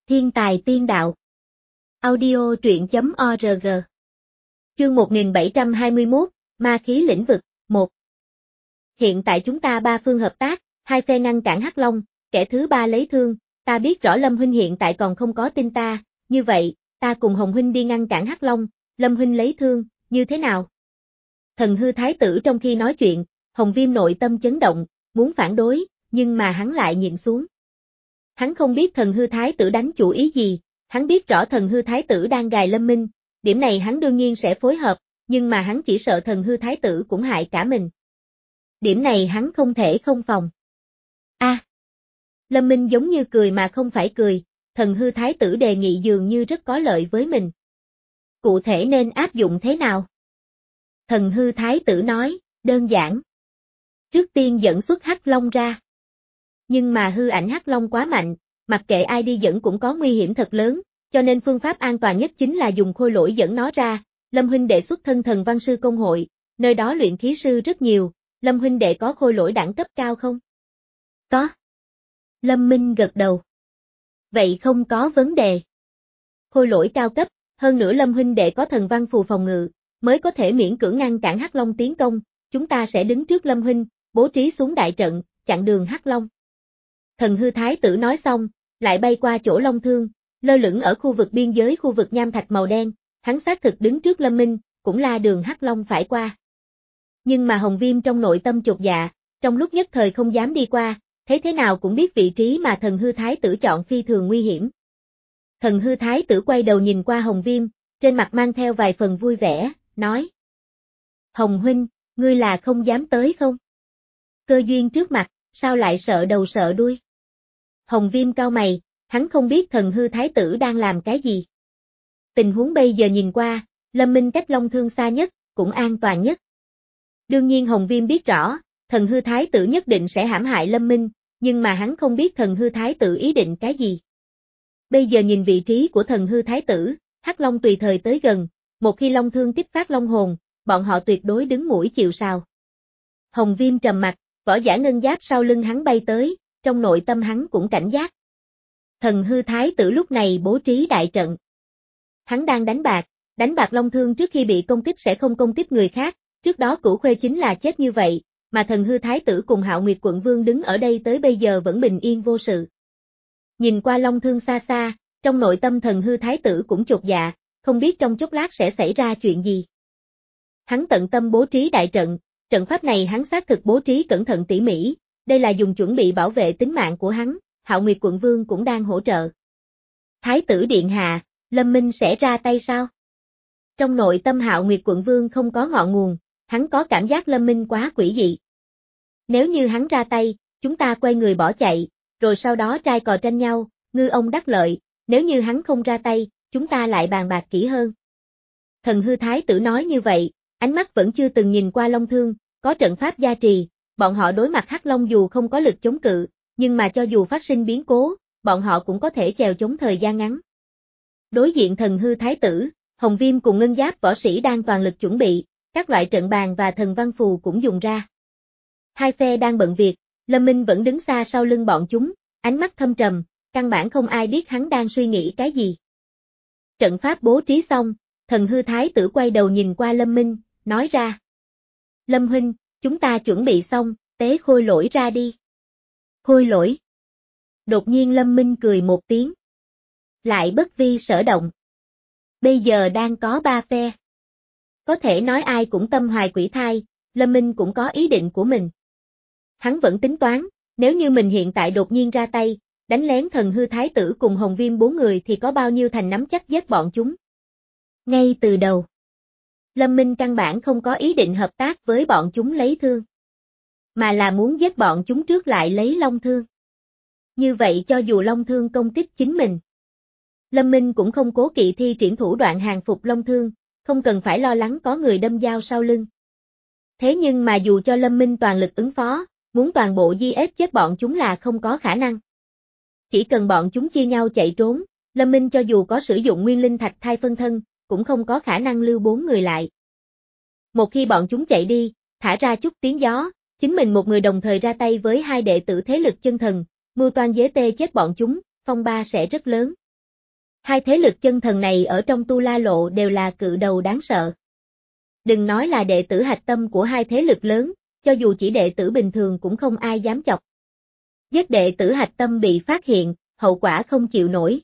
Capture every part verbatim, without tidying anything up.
Thiên tài tiên đạo. Audio truyện chấm org. Chương một nghìn bảy trăm hai mươi mốt, Ma khí lĩnh vực, một. Hiện tại chúng ta ba phương hợp tác, hai phe ngăn cản Hắc Long, kẻ thứ ba lấy thương, ta biết rõ Lâm huynh hiện tại còn không có tin ta, như vậy, ta cùng Hồng huynh đi ngăn cản Hắc Long, Lâm huynh lấy thương, như thế nào? Thần hư thái tử trong khi nói chuyện, Hồng Viêm nội tâm chấn động, muốn phản đối, nhưng mà hắn lại nhịn xuống. Hắn không biết thần hư thái tử đánh chủ ý gì, hắn biết rõ thần hư thái tử đang gài Lâm Minh, điểm này hắn đương nhiên sẽ phối hợp, nhưng mà hắn chỉ sợ thần hư thái tử cũng hại cả mình. Điểm này hắn không thể không phòng. A, à, Lâm Minh giống như cười mà không phải cười, thần hư thái tử đề nghị dường như rất có lợi với mình. Cụ thể nên áp dụng thế nào? Thần hư thái tử nói, đơn giản. Trước tiên dẫn xuất Hắc Long ra. Nhưng mà hư ảnh Hắc Long quá mạnh, mặc kệ ai đi dẫn cũng có nguy hiểm thật lớn, cho nên phương pháp an toàn nhất chính là dùng khôi lỗi dẫn nó ra. Lâm huynh đệ xuất thân thần văn sư công hội, nơi đó luyện khí sư rất nhiều, Lâm huynh đệ có khôi lỗi đẳng cấp cao không? Có. Lâm Minh gật đầu. Vậy không có vấn đề. Khôi lỗi cao cấp, hơn nữa Lâm huynh đệ có thần văn phù phòng ngự, mới có thể miễn cưỡng ngăn cản Hắc Long tiến công, chúng ta sẽ đứng trước Lâm huynh, bố trí xuống đại trận, chặn đường Hắc Long. Thần hư thái tử nói xong, lại bay qua chỗ Long Thương, lơ lửng ở khu vực biên giới khu vực nham thạch màu đen, hắn xác thực đứng trước Lâm Minh, cũng là đường Hắc Long phải qua. Nhưng mà Hồng Viêm trong nội tâm chột dạ, trong lúc nhất thời không dám đi qua, thấy thế nào cũng biết vị trí mà thần hư thái tử chọn phi thường nguy hiểm. Thần hư thái tử quay đầu nhìn qua Hồng Viêm, trên mặt mang theo vài phần vui vẻ, nói. Hồng huynh, ngươi là không dám tới không? Cơ duyên trước mặt, sao lại sợ đầu sợ đuôi? Hồng Viêm cau mày, hắn không biết thần hư thái tử đang làm cái gì. Tình huống bây giờ nhìn qua, Lâm Minh cách Long Thương xa nhất, cũng an toàn nhất. Đương nhiên Hồng Viêm biết rõ, thần hư thái tử nhất định sẽ hãm hại Lâm Minh, nhưng mà hắn không biết thần hư thái tử ý định cái gì. Bây giờ nhìn vị trí của thần hư thái tử, Hắc Long tùy thời tới gần, một khi Long Thương kích phát Long hồn, bọn họ tuyệt đối đứng mũi chịu sào. Hồng Viêm trầm mặt, võ giả ngân giáp sau lưng hắn bay tới, trong nội tâm hắn cũng cảnh giác. Thần hư thái tử lúc này bố trí đại trận. Hắn đang đánh bạc, đánh bạc Long Thương trước khi bị công kích sẽ không công kích người khác, trước đó Cửu Khuê chính là chết như vậy, mà thần hư thái tử cùng Hạo Nguyệt quận vương đứng ở đây tới bây giờ vẫn bình yên vô sự. Nhìn qua Long Thương xa xa, trong nội tâm thần hư thái tử cũng chột dạ, không biết trong chốc lát sẽ xảy ra chuyện gì. Hắn tận tâm bố trí đại trận, trận pháp này hắn xác thực bố trí cẩn thận tỉ mỉ, đây là dùng chuẩn bị bảo vệ tính mạng của hắn, Hạo Nguyệt quận vương cũng đang hỗ trợ. Thái tử điện hạ, Lâm Minh sẽ ra tay sao? Trong nội tâm Hạo Nguyệt quận vương không có ngọn nguồn, hắn có cảm giác Lâm Minh quá quỷ dị. Nếu như hắn ra tay, chúng ta quay người bỏ chạy, rồi sau đó trai cò tranh nhau, ngư ông đắc lợi, nếu như hắn không ra tay, chúng ta lại bàn bạc kỹ hơn. Thần hư thái tử nói như vậy, ánh mắt vẫn chưa từng nhìn qua Long Thương, có trận pháp gia trì, bọn họ đối mặt Hắc Long dù không có lực chống cự, nhưng mà cho dù phát sinh biến cố, bọn họ cũng có thể chèo chống thời gian ngắn. Đối diện thần hư thái tử, Hồng Viêm cùng ngân giáp võ sĩ đang toàn lực chuẩn bị, các loại trận bàn và thần văn phù cũng dùng ra. Hai phe đang bận việc, Lâm Minh vẫn đứng xa sau lưng bọn chúng, ánh mắt thâm trầm, căn bản không ai biết hắn đang suy nghĩ cái gì. Trận pháp bố trí xong, thần hư thái tử quay đầu nhìn qua Lâm Minh, nói ra. Lâm huynh, chúng ta chuẩn bị xong, tế khôi lỗi ra đi. Khôi lỗi. Đột nhiên Lâm Minh cười một tiếng. Lại bất vi sở động. Bây giờ đang có ba phe. Có thể nói ai cũng tâm hoài quỷ thai, Lâm Minh cũng có ý định của mình. Hắn vẫn tính toán, nếu như mình hiện tại đột nhiên ra tay, đánh lén thần hư thái tử cùng Hồng Viêm bốn người thì có bao nhiêu thành nắm chắc giết bọn chúng. Ngay từ đầu, Lâm Minh căn bản không có ý định hợp tác với bọn chúng lấy thương, mà là muốn giết bọn chúng trước lại lấy Long Thương. Như vậy cho dù Long Thương công kích chính mình, Lâm Minh cũng không cố kỵ thi triển thủ đoạn hàng phục Long Thương, không cần phải lo lắng có người đâm dao sau lưng. Thế nhưng mà dù cho Lâm Minh toàn lực ứng phó, muốn toàn bộ giết chết bọn chúng là không có khả năng. Chỉ cần bọn chúng chia nhau chạy trốn, Lâm Minh cho dù có sử dụng nguyên linh thạch thai phân thân, cũng không có khả năng lưu bốn người lại. Một khi bọn chúng chạy đi, thả ra chút tiếng gió, chính mình một người đồng thời ra tay với hai đệ tử thế lực chân thần, mưu toan giết tê chết bọn chúng, phong ba sẽ rất lớn. Hai thế lực chân thần này ở trong Tu La Lộ đều là cự đầu đáng sợ. Đừng nói là đệ tử hạch tâm của hai thế lực lớn, cho dù chỉ đệ tử bình thường cũng không ai dám chọc. Giết đệ tử hạch tâm bị phát hiện, hậu quả không chịu nổi.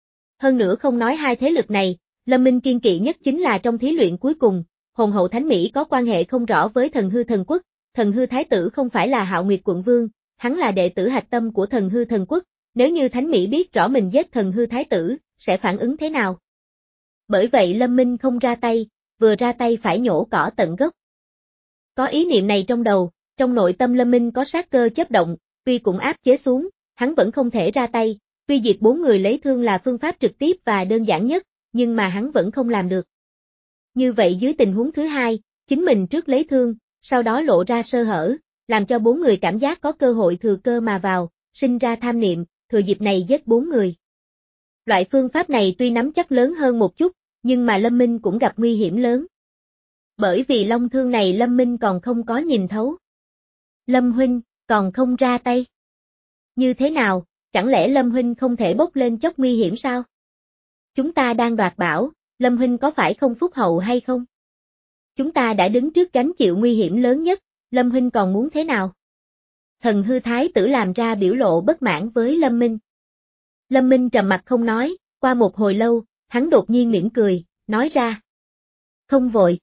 Hơn nữa không nói hai thế lực này, Lâm Minh kiên kỵ nhất chính là trong thí luyện cuối cùng, hồn hậu Thánh Mỹ có quan hệ không rõ với thần hư thần quốc, thần hư thái tử không phải là Hạo Nguyệt quận vương, hắn là đệ tử hạch tâm của thần hư thần quốc, nếu như Thánh Mỹ biết rõ mình giết thần hư thái tử, sẽ phản ứng thế nào? Bởi vậy Lâm Minh không ra tay, vừa ra tay phải nhổ cỏ tận gốc. Có ý niệm này trong đầu, trong nội tâm Lâm Minh có sát cơ chớp động, tuy cũng áp chế xuống, hắn vẫn không thể ra tay, tuy diệt bốn người lấy thương là phương pháp trực tiếp và đơn giản nhất, nhưng mà hắn vẫn không làm được. Như vậy dưới tình huống thứ hai, chính mình trước lấy thương, sau đó lộ ra sơ hở, làm cho bốn người cảm giác có cơ hội thừa cơ mà vào, sinh ra tham niệm, thừa dịp này giết bốn người. Loại phương pháp này tuy nắm chắc lớn hơn một chút, nhưng mà Lâm Minh cũng gặp nguy hiểm lớn. Bởi vì long thương này Lâm Minh còn không có nhìn thấu. Lâm huynh, còn không ra tay. Như thế nào, chẳng lẽ Lâm huynh không thể bốc lên chốc nguy hiểm sao? Chúng ta đang đoạt bảo, Lâm huynh có phải không phúc hậu hay không? Chúng ta đã đứng trước gánh chịu nguy hiểm lớn nhất, Lâm huynh còn muốn thế nào? Thần hư thái tử làm ra biểu lộ bất mãn với Lâm Minh. Lâm Minh trầm mặt không nói, qua một hồi lâu, hắn đột nhiên mỉm cười, nói ra. Không vội.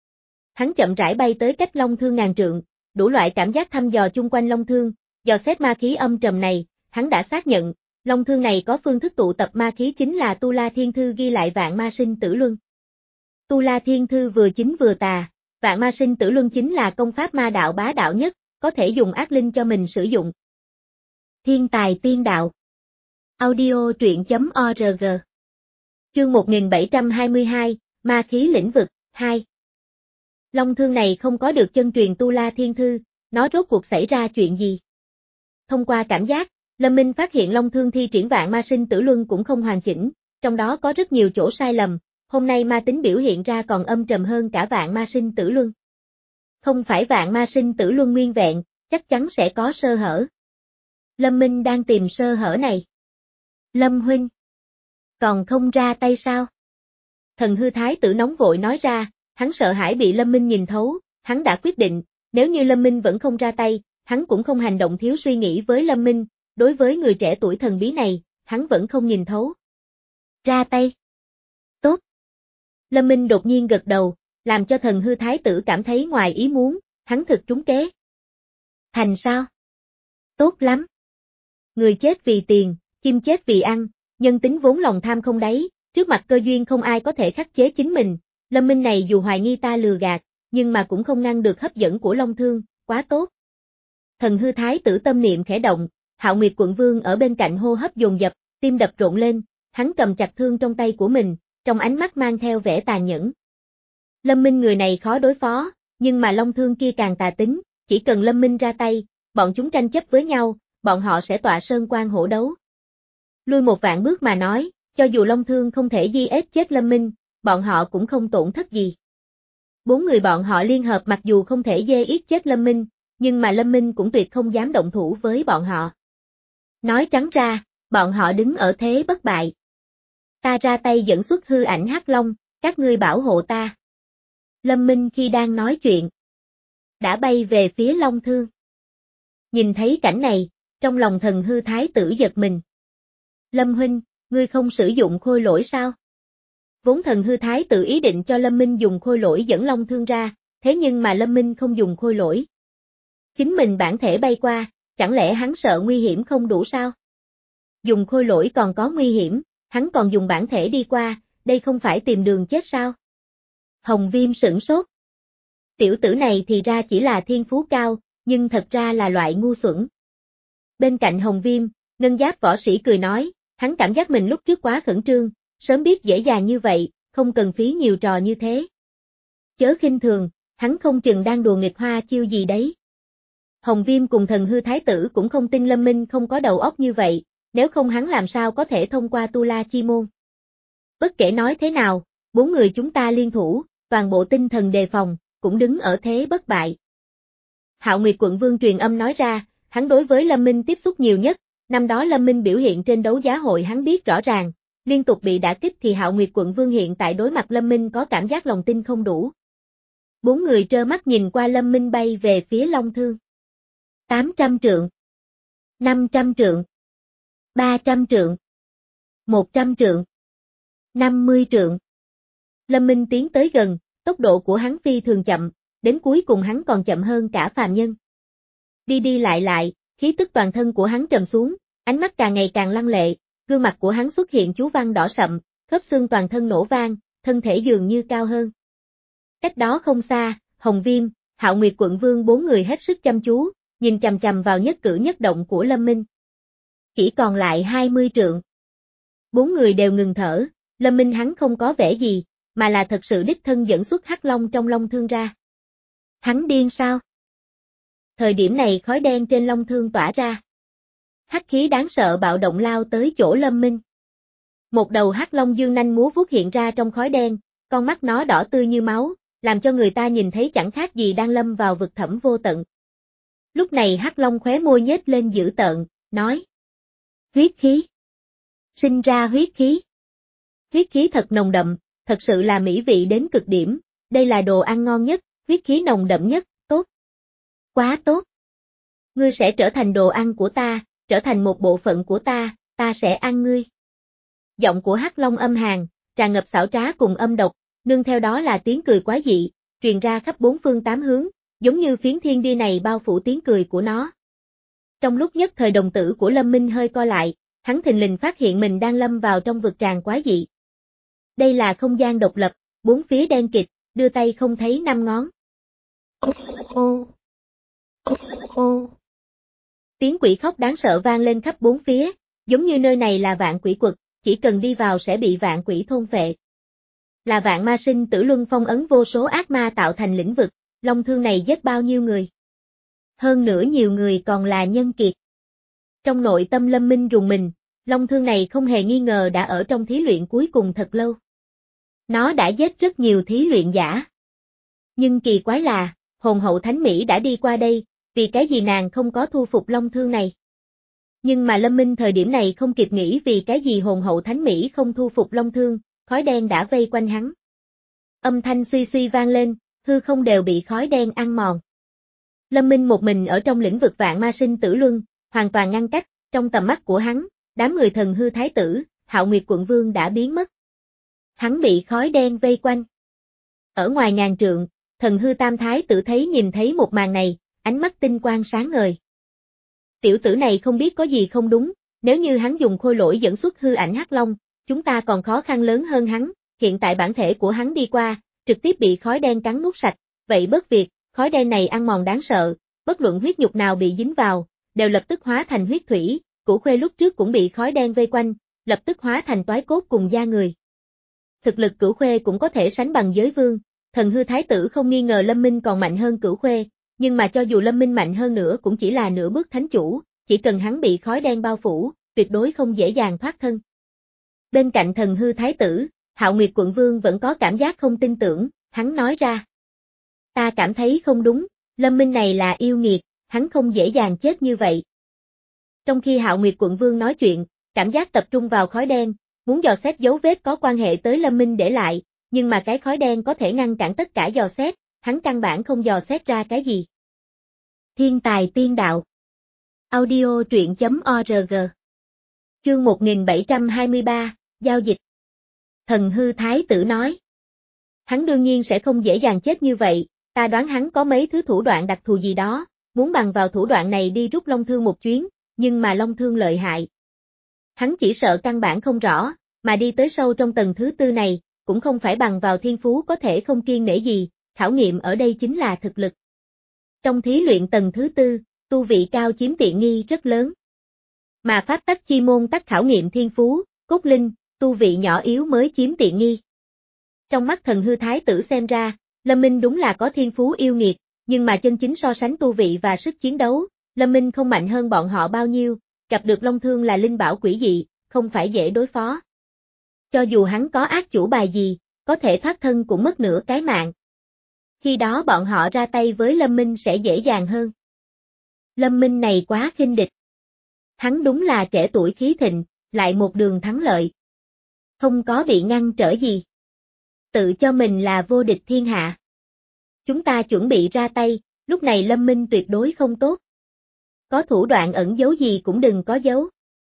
Hắn chậm rãi bay tới cách long thương ngàn trượng, đủ loại cảm giác thăm dò chung quanh long thương, dò xét ma khí âm trầm này, hắn đã xác nhận, long thương này có phương thức tụ tập ma khí chính là Tu La Thiên Thư ghi lại vạn ma sinh tử luân. Tu La Thiên Thư vừa chính vừa tà, vạn ma sinh tử luân chính là công pháp ma đạo bá đạo nhất, có thể dùng ác linh cho mình sử dụng. Thiên tài tiên đạo. Audio truyện chấm org. Chương một nghìn bảy trăm hai mươi hai, Ma khí lĩnh vực, hai. Long thương này không có được chân truyền Tu La Thiên Thư, nó rốt cuộc xảy ra chuyện gì? Thông qua cảm giác, Lâm Minh phát hiện long thương thi triển vạn ma sinh tử luân cũng không hoàn chỉnh, trong đó có rất nhiều chỗ sai lầm, hôm nay ma tính biểu hiện ra còn âm trầm hơn cả vạn ma sinh tử luân. Không phải vạn ma sinh tử luân nguyên vẹn, chắc chắn sẽ có sơ hở. Lâm Minh đang tìm sơ hở này. Lâm huynh, còn không ra tay sao? Thần hư thái tử nóng vội nói ra, hắn sợ hãi bị Lâm Minh nhìn thấu, hắn đã quyết định, nếu như Lâm Minh vẫn không ra tay, hắn cũng không hành động thiếu suy nghĩ với Lâm Minh, đối với người trẻ tuổi thần bí này, hắn vẫn không nhìn thấu. Ra tay. Tốt. Lâm Minh đột nhiên gật đầu, làm cho thần hư thái tử cảm thấy ngoài ý muốn, hắn thực trúng kế. Thành sao? Tốt lắm. Người chết vì tiền, chim chết vì ăn, nhân tính vốn lòng tham không đáy, trước mặt cơ duyên không ai có thể khắc chế chính mình, Lâm Minh này dù hoài nghi ta lừa gạt, nhưng mà cũng không ngăn được hấp dẫn của long thương, quá tốt. Thần hư thái tử tâm niệm khẽ động, Hạo Nguyệt quận vương ở bên cạnh hô hấp dồn dập, tim đập rộn lên, hắn cầm chặt thương trong tay của mình, trong ánh mắt mang theo vẻ tàn nhẫn. Lâm Minh người này khó đối phó, nhưng mà long thương kia càng tà tính, chỉ cần Lâm Minh ra tay, bọn chúng tranh chấp với nhau, bọn họ sẽ tọa sơn quan hổ đấu. Lui một vạn bước mà nói, cho dù long thương không thể di ết chết Lâm Minh, bọn họ cũng không tổn thất gì. Bốn người bọn họ liên hợp mặc dù không thể dê yết chết Lâm Minh, nhưng mà Lâm Minh cũng tuyệt không dám động thủ với bọn họ. Nói trắng ra, bọn họ đứng ở thế bất bại. Ta ra tay dẫn xuất hư ảnh hắc long, các ngươi bảo hộ ta. Lâm Minh khi đang nói chuyện, đã bay về phía long thương. Nhìn thấy cảnh này, trong lòng thần hư thái tử giật mình. Lâm huynh, ngươi không sử dụng khôi lỗi sao? Vốn thần hư thái tử ý định cho Lâm Minh dùng khôi lỗi dẫn long thương ra, thế nhưng mà Lâm Minh không dùng khôi lỗi. Chính mình bản thể bay qua, chẳng lẽ hắn sợ nguy hiểm không đủ sao? Dùng khôi lỗi còn có nguy hiểm, hắn còn dùng bản thể đi qua, đây không phải tìm đường chết sao? Hồng Viêm sửng sốt. Tiểu tử này thì ra chỉ là thiên phú cao, nhưng thật ra là loại ngu xuẩn. Bên cạnh Hồng Viêm, ngân giáp võ sĩ cười nói, hắn cảm giác mình lúc trước quá khẩn trương, sớm biết dễ dàng như vậy, không cần phí nhiều trò như thế. Chớ khinh thường, hắn không chừng đang đùa nghịch hoa chiêu gì đấy. Hồng Viêm cùng thần hư thái tử cũng không tin Lâm Minh không có đầu óc như vậy, nếu không hắn làm sao có thể thông qua Tu La Chi Môn. Bất kể nói thế nào, bốn người chúng ta liên thủ, toàn bộ tinh thần đề phòng, cũng đứng ở thế bất bại. Hạo Nguyệt quận vương truyền âm nói ra, hắn đối với Lâm Minh tiếp xúc nhiều nhất, năm đó Lâm Minh biểu hiện trên đấu giá hội hắn biết rõ ràng, liên tục bị đả kích thì Hạo Nguyệt Quận Vương hiện tại đối mặt Lâm Minh có cảm giác lòng tin không đủ. Bốn người trơ mắt nhìn qua Lâm Minh bay về phía Long Thương. tám trăm trượng, năm trăm trượng, ba trăm trượng, một trăm trượng, năm mươi trượng. Lâm Minh tiến tới gần, tốc độ của hắn phi thường chậm, đến cuối cùng hắn còn chậm hơn cả phàm nhân. Đi đi lại lại, khí tức toàn thân của hắn trầm xuống, ánh mắt càng ngày càng lăng lệ, gương mặt của hắn xuất hiện chú văn đỏ sậm, khớp xương toàn thân nổ vang, thân thể dường như cao hơn. Cách đó không xa, Hồng Viêm, Hạo Nguyệt Quận Vương bốn người hết sức chăm chú, nhìn chằm chằm vào nhất cử nhất động của Lâm Minh. Chỉ còn lại hai mươi trượng. Bốn người đều ngừng thở, Lâm Minh hắn không có vẻ gì, mà là thật sự đích thân dẫn xuất Hắc Long trong Long Thương ra. Hắn điên sao? Thời điểm này khói đen trên Long Thương tỏa ra. Hắc khí đáng sợ bạo động lao tới chỗ Lâm Minh. Một đầu Hắc Long dương nanh múa vuốt hiện ra trong khói đen, con mắt nó đỏ tươi như máu, làm cho người ta nhìn thấy chẳng khác gì đang lâm vào vực thẳm vô tận. Lúc này Hắc Long khóe môi nhếch lên dữ tợn, nói: Huyết khí. Sinh ra huyết khí. Huyết khí thật nồng đậm, thật sự là mỹ vị đến cực điểm, đây là đồ ăn ngon nhất, huyết khí nồng đậm nhất, tốt. Quá tốt. Ngươi sẽ trở thành đồ ăn của ta, trở thành một bộ phận của ta, ta sẽ ăn ngươi. Giọng của Hắc Long âm hàn, tràn ngập xảo trá cùng âm độc, nương theo đó là tiếng cười quái dị, truyền ra khắp bốn phương tám hướng, giống như phiến thiên địa này bao phủ tiếng cười của nó. Trong lúc nhất thời đồng tử của Lâm Minh hơi co lại, hắn thình lình phát hiện mình đang lâm vào trong vực tràn quái dị. Đây là không gian độc lập, bốn phía đen kịt, đưa tay không thấy năm ngón. Ô ô ô ô. Tiếng quỷ khóc đáng sợ vang lên khắp bốn phía, giống như nơi này là vạn quỷ quật, chỉ cần đi vào sẽ bị vạn quỷ thôn phệ. Là vạn ma sinh tử luân phong ấn vô số ác ma tạo thành lĩnh vực, Long Thương này giết bao nhiêu người. Hơn nữa nhiều người còn là nhân kiệt. Trong nội tâm Lâm Minh rùng mình, Long Thương này không hề nghi ngờ đã ở trong thí luyện cuối cùng thật lâu. Nó đã giết rất nhiều thí luyện giả. Nhưng kỳ quái là, hồn hậu Thánh Mỹ đã đi qua đây, vì cái gì nàng không có thu phục Long Thương này. Nhưng mà Lâm Minh thời điểm này không kịp nghĩ vì cái gì hồn hậu Thánh Mỹ không thu phục Long Thương, khói đen đã vây quanh hắn. Âm thanh suy suy vang lên, hư không đều bị khói đen ăn mòn. Lâm Minh một mình ở trong lĩnh vực vạn ma sinh tử luân, hoàn toàn ngăn cách, trong tầm mắt của hắn, đám người thần hư thái tử, Hạo Nguyệt Quận Vương đã biến mất. Hắn bị khói đen vây quanh. Ở ngoài ngàn trượng, thần hư tam thái tử thấy nhìn thấy một màn này, ánh mắt tinh quang sáng ngời. Tiểu tử này không biết có gì không đúng, nếu như hắn dùng khôi lỗi dẫn xuất hư ảnh Hắc Long, chúng ta còn khó khăn lớn hơn hắn, hiện tại bản thể của hắn đi qua, trực tiếp bị khói đen cắn nuốt sạch, vậy bất việc, khói đen này ăn mòn đáng sợ, bất luận huyết nhục nào bị dính vào, đều lập tức hóa thành huyết thủy, Cửu Khuê lúc trước cũng bị khói đen vây quanh, lập tức hóa thành toái cốt cùng da người. Thực lực Cửu Khuê cũng có thể sánh bằng giới vương, thần hư thái tử không nghi ngờ Lâm Minh còn mạnh hơn Cửu Khuê, nhưng mà cho dù Lâm Minh mạnh hơn nữa cũng chỉ là nửa bước thánh chủ, chỉ cần hắn bị khói đen bao phủ, tuyệt đối không dễ dàng thoát thân. Bên cạnh thần hư thái tử, Hạo Nguyệt Quận Vương vẫn có cảm giác không tin tưởng, hắn nói ra. Ta cảm thấy không đúng, Lâm Minh này là yêu nghiệt, hắn không dễ dàng chết như vậy. Trong khi Hạo Nguyệt Quận Vương nói chuyện, cảm giác tập trung vào khói đen, muốn dò xét dấu vết có quan hệ tới Lâm Minh để lại, nhưng mà cái khói đen có thể ngăn cản tất cả dò xét, hắn căn bản không dò xét ra cái gì. Thiên tài tiên đạo. Audio truyện chấm org. Chương một nghìn bảy trăm hai mươi ba, Giao dịch. Thần hư thái tử nói. Hắn đương nhiên sẽ không dễ dàng chết như vậy, ta đoán hắn có mấy thứ thủ đoạn đặc thù gì đó, muốn bằng vào thủ đoạn này đi rút Long Thương một chuyến, nhưng mà Long Thương lợi hại. Hắn chỉ sợ căn bản không rõ, mà đi tới sâu trong tầng thứ tư này, cũng không phải bằng vào thiên phú có thể không kiêng nể gì, khảo nghiệm ở đây chính là thực lực. Trong thí luyện tầng thứ tư, tu vị cao chiếm tiện nghi rất lớn. Mà pháp tắc chi môn tắc khảo nghiệm thiên phú, cốt linh, tu vị nhỏ yếu mới chiếm tiện nghi. Trong mắt thần hư thái tử xem ra, Lâm Minh đúng là có thiên phú yêu nghiệt, nhưng mà chân chính so sánh tu vị và sức chiến đấu, Lâm Minh không mạnh hơn bọn họ bao nhiêu, gặp được Long Thương là linh bảo quỷ dị, không phải dễ đối phó. Cho dù hắn có ác chủ bài gì, có thể thoát thân cũng mất nửa cái mạng. Khi đó bọn họ ra tay với Lâm Minh sẽ dễ dàng hơn. Lâm Minh này quá khinh địch. Hắn đúng là trẻ tuổi khí thịnh, lại một đường thắng lợi. không có bị ngăn trở gì. Tự cho mình là vô địch thiên hạ. Chúng ta chuẩn bị ra tay, lúc này Lâm Minh tuyệt đối không tốt. Có thủ đoạn ẩn giấu gì cũng đừng có giấu.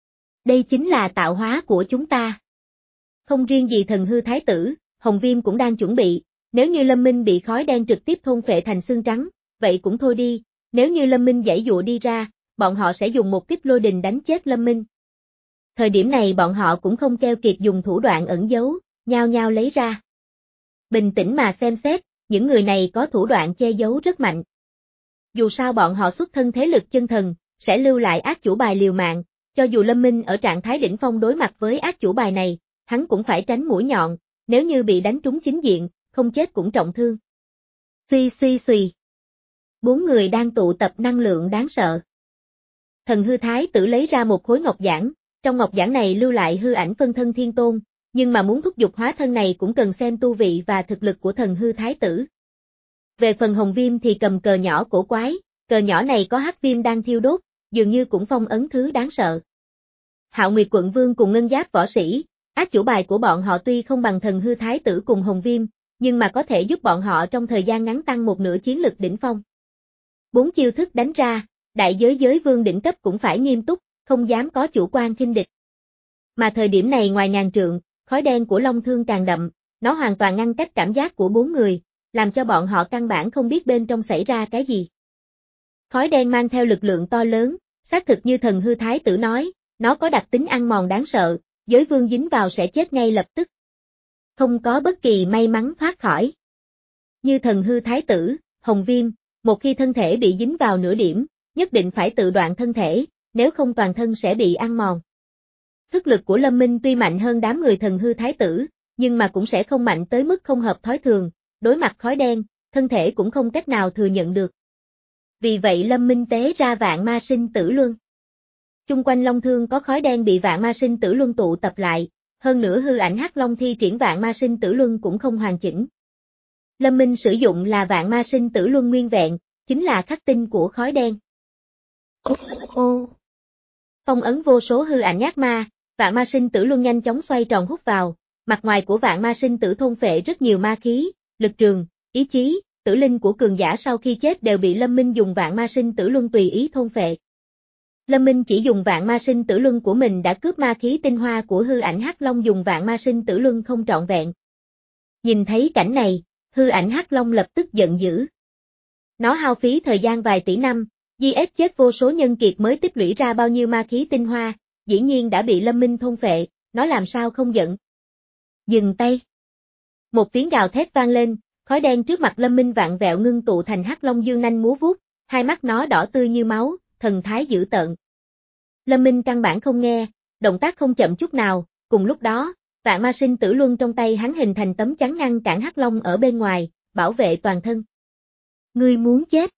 Đây chính là tạo hóa của chúng ta. Không riêng gì thần hư thái tử, Hồng Viêm cũng đang chuẩn bị, nếu như Lâm Minh bị khói đen trực tiếp thôn phệ thành xương trắng, vậy cũng thôi đi, nếu như Lâm Minh giãy dụa đi ra, bọn họ sẽ dùng một kích lôi đình đánh chết Lâm Minh. Thời điểm này bọn họ cũng không keo kiệt dùng thủ đoạn ẩn giấu, nhao nhao lấy ra. Bình tĩnh mà xem xét, những người này có thủ đoạn che giấu rất mạnh. Dù sao bọn họ xuất thân thế lực chân thần, sẽ lưu lại ác chủ bài liều mạng, cho dù Lâm Minh ở trạng thái đỉnh phong đối mặt với ác chủ bài này, hắn cũng phải tránh mũi nhọn, nếu như bị đánh trúng chính diện, không chết cũng trọng thương. Suy suy suy. Bốn người đang tụ tập năng lượng đáng sợ. Thần hư thái tử lấy ra một khối ngọc giản, trong ngọc giản này lưu lại hư ảnh phân thân thiên tôn, nhưng mà muốn thúc giục hóa thân này cũng cần xem tu vị và thực lực của thần hư thái tử. Về phần Hồng Viêm thì cầm cờ nhỏ cổ quái, cờ nhỏ này có hắc viêm đang thiêu đốt, dường như cũng phong ấn thứ đáng sợ. Hạo Nguyệt quận vương cùng ngân giáp võ sĩ, ác chủ bài của bọn họ tuy không bằng thần hư thái tử cùng Hồng Viêm, nhưng mà có thể giúp bọn họ trong thời gian ngắn tăng một nửa chiến lực đỉnh phong. Bốn chiêu thức đánh ra, đại giới giới vương đỉnh cấp cũng phải nghiêm túc, không dám có chủ quan khinh địch. Mà thời điểm này ngoài ngàn trượng, khói đen của long thương càng đậm, nó hoàn toàn ngăn cách cảm giác của bốn người, làm cho bọn họ căn bản không biết bên trong xảy ra cái gì. Khói đen mang theo lực lượng to lớn, xác thực như thần hư thái tử nói, nó có đặc tính ăn mòn đáng sợ, giới vương dính vào sẽ chết ngay lập tức. Không có bất kỳ may mắn thoát khỏi. Như thần hư thái tử, Hồng Viêm, một khi thân thể bị dính vào nửa điểm, nhất định phải tự đoạn thân thể, nếu không toàn thân sẽ bị ăn mòn. Thức lực của Lâm Minh tuy mạnh hơn đám người thần hư thái tử, nhưng mà cũng sẽ không mạnh tới mức không hợp thói thường, đối mặt khói đen, thân thể cũng không cách nào thừa nhận được. Vì vậy Lâm Minh tế ra vạn ma sinh tử luân. Chung quanh long thương có khói đen bị vạn ma sinh tử luân tụ tập lại, hơn nữa hư ảnh hắc long thi triển vạn ma sinh tử luân cũng không hoàn chỉnh. Lâm Minh sử dụng là vạn ma sinh tử luân nguyên vẹn, chính là khắc tinh của khói đen. Ô, ô. Phong ấn vô số hư ảnh ác ma, vạn ma sinh tử luân nhanh chóng xoay tròn hút vào, mặt ngoài của vạn ma sinh tử thôn phệ rất nhiều ma khí, lực trường, ý chí, tử linh của cường giả sau khi chết đều bị Lâm Minh dùng vạn ma sinh tử luân tùy ý thôn phệ. Lâm Minh chỉ dùng vạn ma sinh tử luân của mình đã cướp ma khí tinh hoa của hư ảnh hắc long dùng vạn ma sinh tử luân không trọn vẹn. Nhìn thấy cảnh này, hư ảnh hắc long lập tức giận dữ. Nó hao phí thời gian vài tỷ năm, giết chết vô số nhân kiệt mới tích lũy ra bao nhiêu ma khí tinh hoa, dĩ nhiên đã bị Lâm Minh thôn phệ, nó làm sao không giận. Dừng tay. Một tiếng gào thét vang lên, khói đen trước mặt Lâm Minh vạn vẹo ngưng tụ thành hắc long dương nanh múa vuốt, hai mắt nó đỏ tươi như máu, thần thái dữ tợn. Lâm Minh căn bản không nghe, động tác không chậm chút nào, cùng lúc đó, vạn ma sinh tử luân trong tay hắn hình thành tấm chắn ngăn cản hắc long ở bên ngoài, bảo vệ toàn thân. Ngươi muốn chết.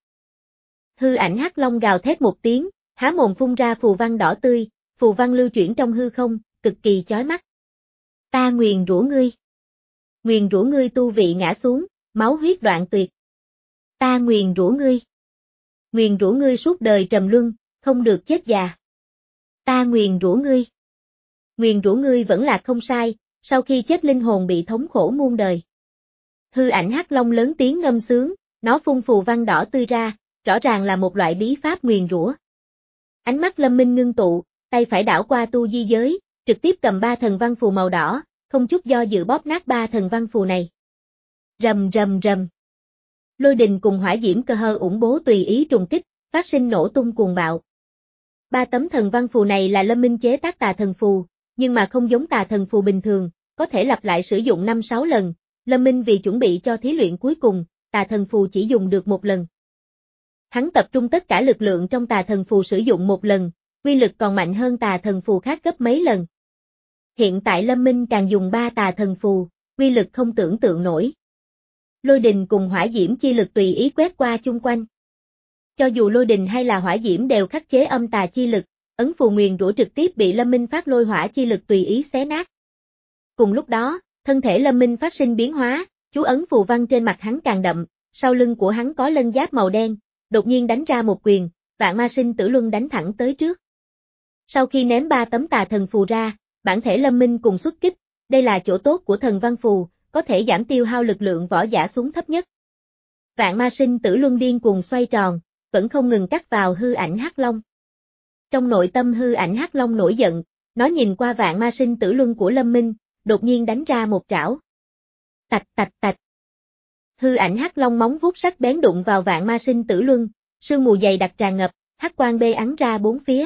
Hư ảnh hắc long gào thét một tiếng, há mồm phun ra phù văn đỏ tươi, phù văn lưu chuyển trong hư không, cực kỳ chói mắt. Ta nguyền rủa ngươi. Nguyền rủa ngươi tu vị ngã xuống, máu huyết đoạn tuyệt. Ta nguyền rủa ngươi. Nguyền rủa ngươi suốt đời trầm luân, không được chết già. Ta nguyền rủa ngươi. Nguyền rủa ngươi vẫn là không sai, sau khi chết linh hồn bị thống khổ muôn đời. Hư ảnh hắc long lớn tiếng ngâm sướng, nó phun phù văn đỏ tươi ra, rõ ràng là một loại bí pháp nguyền rủa. Ánh mắt Lâm Minh ngưng tụ, tay phải đảo qua tu di giới, trực tiếp cầm ba thần văn phù màu đỏ, không chút do dự bóp nát ba thần văn phù này. Rầm rầm rầm. Lôi đình cùng hỏa diễm cơ hơ ủng bố tùy ý trùng kích, phát sinh nổ tung cuồng bạo. Ba tấm thần văn phù này là Lâm Minh chế tác tà thần phù, nhưng mà không giống tà thần phù bình thường, có thể lặp lại sử dụng năm sáu lần. Lâm Minh vì chuẩn bị cho thí luyện cuối cùng, tà thần phù chỉ dùng được một lần. Hắn tập trung tất cả lực lượng trong tà thần phù sử dụng một lần, uy lực còn mạnh hơn tà thần phù khác gấp mấy lần. Hiện tại Lâm Minh càng dùng ba tà thần phù, uy lực không tưởng tượng nổi. Lôi đình cùng hỏa diễm chi lực tùy ý quét qua chung quanh. Cho dù lôi đình hay là hỏa diễm đều khắc chế âm tà chi lực, ấn phù nguyền rủa trực tiếp bị Lâm Minh phát lôi hỏa chi lực tùy ý xé nát. Cùng lúc đó, thân thể Lâm Minh phát sinh biến hóa, chú ấn phù văn trên mặt hắn càng đậm, sau lưng của hắn có lân giáp màu đen, đột nhiên đánh ra một quyền, vạn ma sinh tử luân đánh thẳng tới trước. Sau khi ném ba tấm tà thần phù ra, bản thể Lâm Minh cùng xuất kích, Đây là chỗ tốt của thần văn phù, có thể giảm tiêu hao lực lượng võ giả xuống thấp nhất. Vạn ma sinh tử luân điên cuồng xoay tròn, vẫn không ngừng cắt vào hư ảnh hắc long. Trong nội tâm hư ảnh hắc long nổi giận, nó nhìn qua vạn ma sinh tử luân của Lâm Minh, đột nhiên đánh ra một trảo. Tạch tạch tạch. Hư ảnh hắc long móng vuốt sắc bén đụng vào vạn ma sinh tử luân, sương mù dày đặc tràn ngập, hắc quang bê ắn ra bốn phía.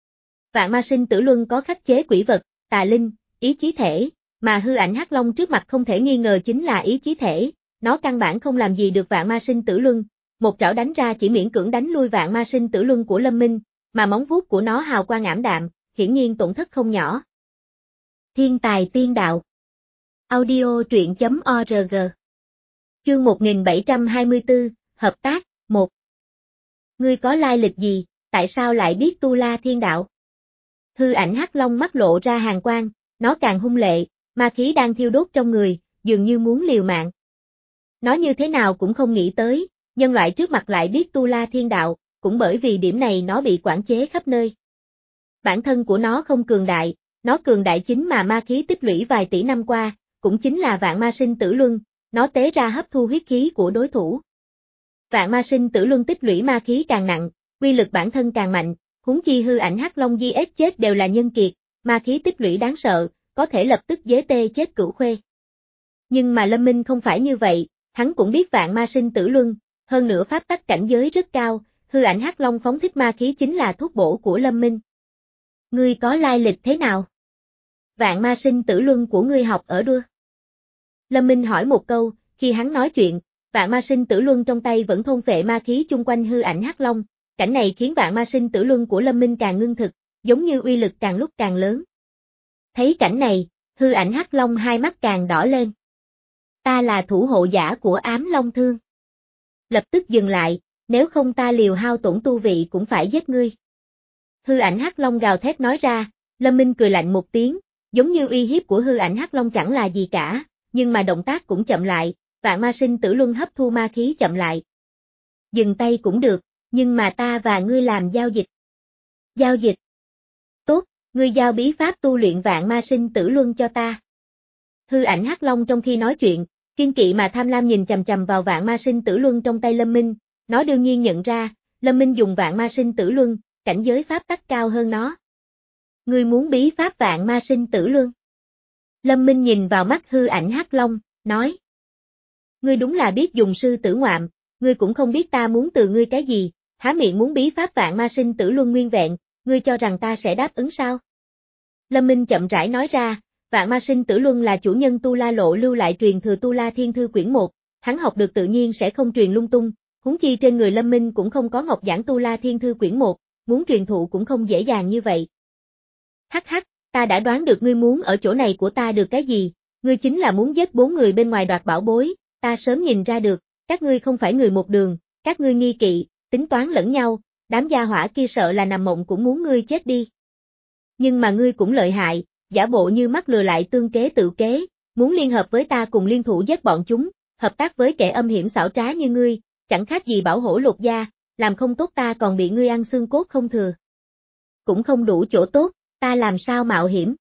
Vạn ma sinh tử luân có khắc chế quỷ vật, tà linh, ý chí thể, mà hư ảnh hắc long trước mặt không thể nghi ngờ chính là ý chí thể, nó căn bản không làm gì được vạn ma sinh tử luân, một trảo đánh ra chỉ miễn cưỡng đánh lui vạn ma sinh tử luân của Lâm Minh, mà móng vuốt của nó hào quang ảm đạm, hiển nhiên tổn thất không nhỏ. Thiên tài tiên đạo. Audio truyện chấm org. Chương một nghìn bảy trăm hai mươi tư, hợp tác, một. Ngươi có lai lịch gì, tại sao lại biết tu la thiên đạo? Hư ảnh hắc long mắt lộ ra hàn quang, nó càng hung lệ, ma khí đang thiêu đốt trong người, dường như muốn liều mạng. Nó như thế nào cũng không nghĩ tới, nhân loại trước mặt lại biết tu la thiên đạo, cũng bởi vì điểm này nó bị quản chế khắp nơi. Bản thân của nó không cường đại, nó cường đại chính mà ma khí tích lũy vài tỷ năm qua, cũng chính là vạn ma sinh tử luân, nó tế ra hấp thu huyết khí của đối thủ. Vạn ma sinh tử luân tích lũy ma khí càng nặng, uy lực bản thân càng mạnh, huống chi hư ảnh hắc long di ếch chết đều là nhân kiệt, ma khí tích lũy đáng sợ, có thể lập tức dế tê chết cửu khuê. Nhưng mà Lâm Minh không phải như vậy, hắn cũng biết vạn ma sinh tử luân, hơn nữa pháp tắc cảnh giới rất cao, hư ảnh hắc long phóng thích ma khí chính là thuốc bổ của Lâm Minh. Ngươi có lai lịch thế nào? Vạn ma sinh tử luân của ngươi học ở đua. Lâm Minh hỏi một câu, khi hắn nói chuyện, vạn ma sinh tử luân trong tay vẫn thôn phệ ma khí chung quanh hư ảnh hắc long, cảnh này khiến vạn ma sinh tử luân của Lâm Minh càng ngưng thực, giống như uy lực càng lúc càng lớn. Thấy cảnh này, hư ảnh hắc long hai mắt càng đỏ lên. Ta là thủ hộ giả của ám long thương. Lập tức dừng lại, nếu không ta liều hao tổn tu vị cũng phải giết ngươi. Hư ảnh hắc long gào thét nói ra, Lâm Minh cười lạnh một tiếng, giống như uy hiếp của hư ảnh hắc long chẳng là gì cả, nhưng mà động tác cũng chậm lại, vạn ma sinh tử luân hấp thu ma khí chậm lại. Dừng tay cũng được, nhưng mà ta và ngươi làm giao dịch. Giao dịch. Tốt, ngươi giao bí pháp tu luyện vạn ma sinh tử luân cho ta. Hư ảnh hắc long trong khi nói chuyện, kiên kỵ mà tham lam nhìn chằm chằm vào vạn ma sinh tử luân trong tay Lâm Minh, nó đương nhiên nhận ra, Lâm Minh dùng vạn ma sinh tử luân, cảnh giới pháp tắc cao hơn nó. Ngươi muốn bí pháp vạn ma sinh tử luân? Lâm Minh nhìn vào mắt hư ảnh hắc long, nói. Ngươi đúng là biết dùng sư tử ngoạm, ngươi cũng không biết ta muốn từ ngươi cái gì, há miệng muốn bí pháp vạn ma sinh tử luân nguyên vẹn, ngươi cho rằng ta sẽ đáp ứng sao? Lâm Minh chậm rãi nói ra, vạn ma sinh tử luân là chủ nhân Tu La Lộ lưu lại truyền thừa Tu La Thiên Thư quyển một, hắn học được tự nhiên sẽ không truyền lung tung, huống chi trên người Lâm Minh cũng không có ngọc giản Tu La Thiên Thư quyển một, muốn truyền thụ cũng không dễ dàng như vậy. Hắc hắc, ta đã đoán được ngươi muốn ở chỗ này của ta được cái gì, ngươi chính là muốn giết bốn người bên ngoài đoạt bảo bối, ta sớm nhìn ra được, các ngươi không phải người một đường, các ngươi nghi kỵ, tính toán lẫn nhau, đám gia hỏa kia sợ là nằm mộng cũng muốn ngươi chết đi. Nhưng mà ngươi cũng lợi hại, giả bộ như mắt lừa lại tương kế tự kế, muốn liên hợp với ta cùng liên thủ giết bọn chúng, hợp tác với kẻ âm hiểm xảo trá như ngươi, chẳng khác gì bảo hổ lột da, làm không tốt ta còn bị ngươi ăn xương cốt không thừa. Cũng không đủ chỗ tốt, ta làm sao mạo hiểm?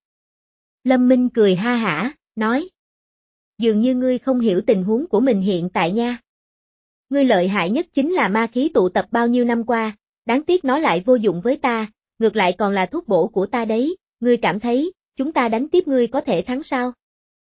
Lâm Minh cười ha hả, nói. Dường như ngươi không hiểu tình huống của mình hiện tại nha. Ngươi lợi hại nhất chính là ma khí tụ tập bao nhiêu năm qua, đáng tiếc nó lại vô dụng với ta, ngược lại còn là thuốc bổ của ta đấy, ngươi cảm thấy, chúng ta đánh tiếp ngươi có thể thắng sao?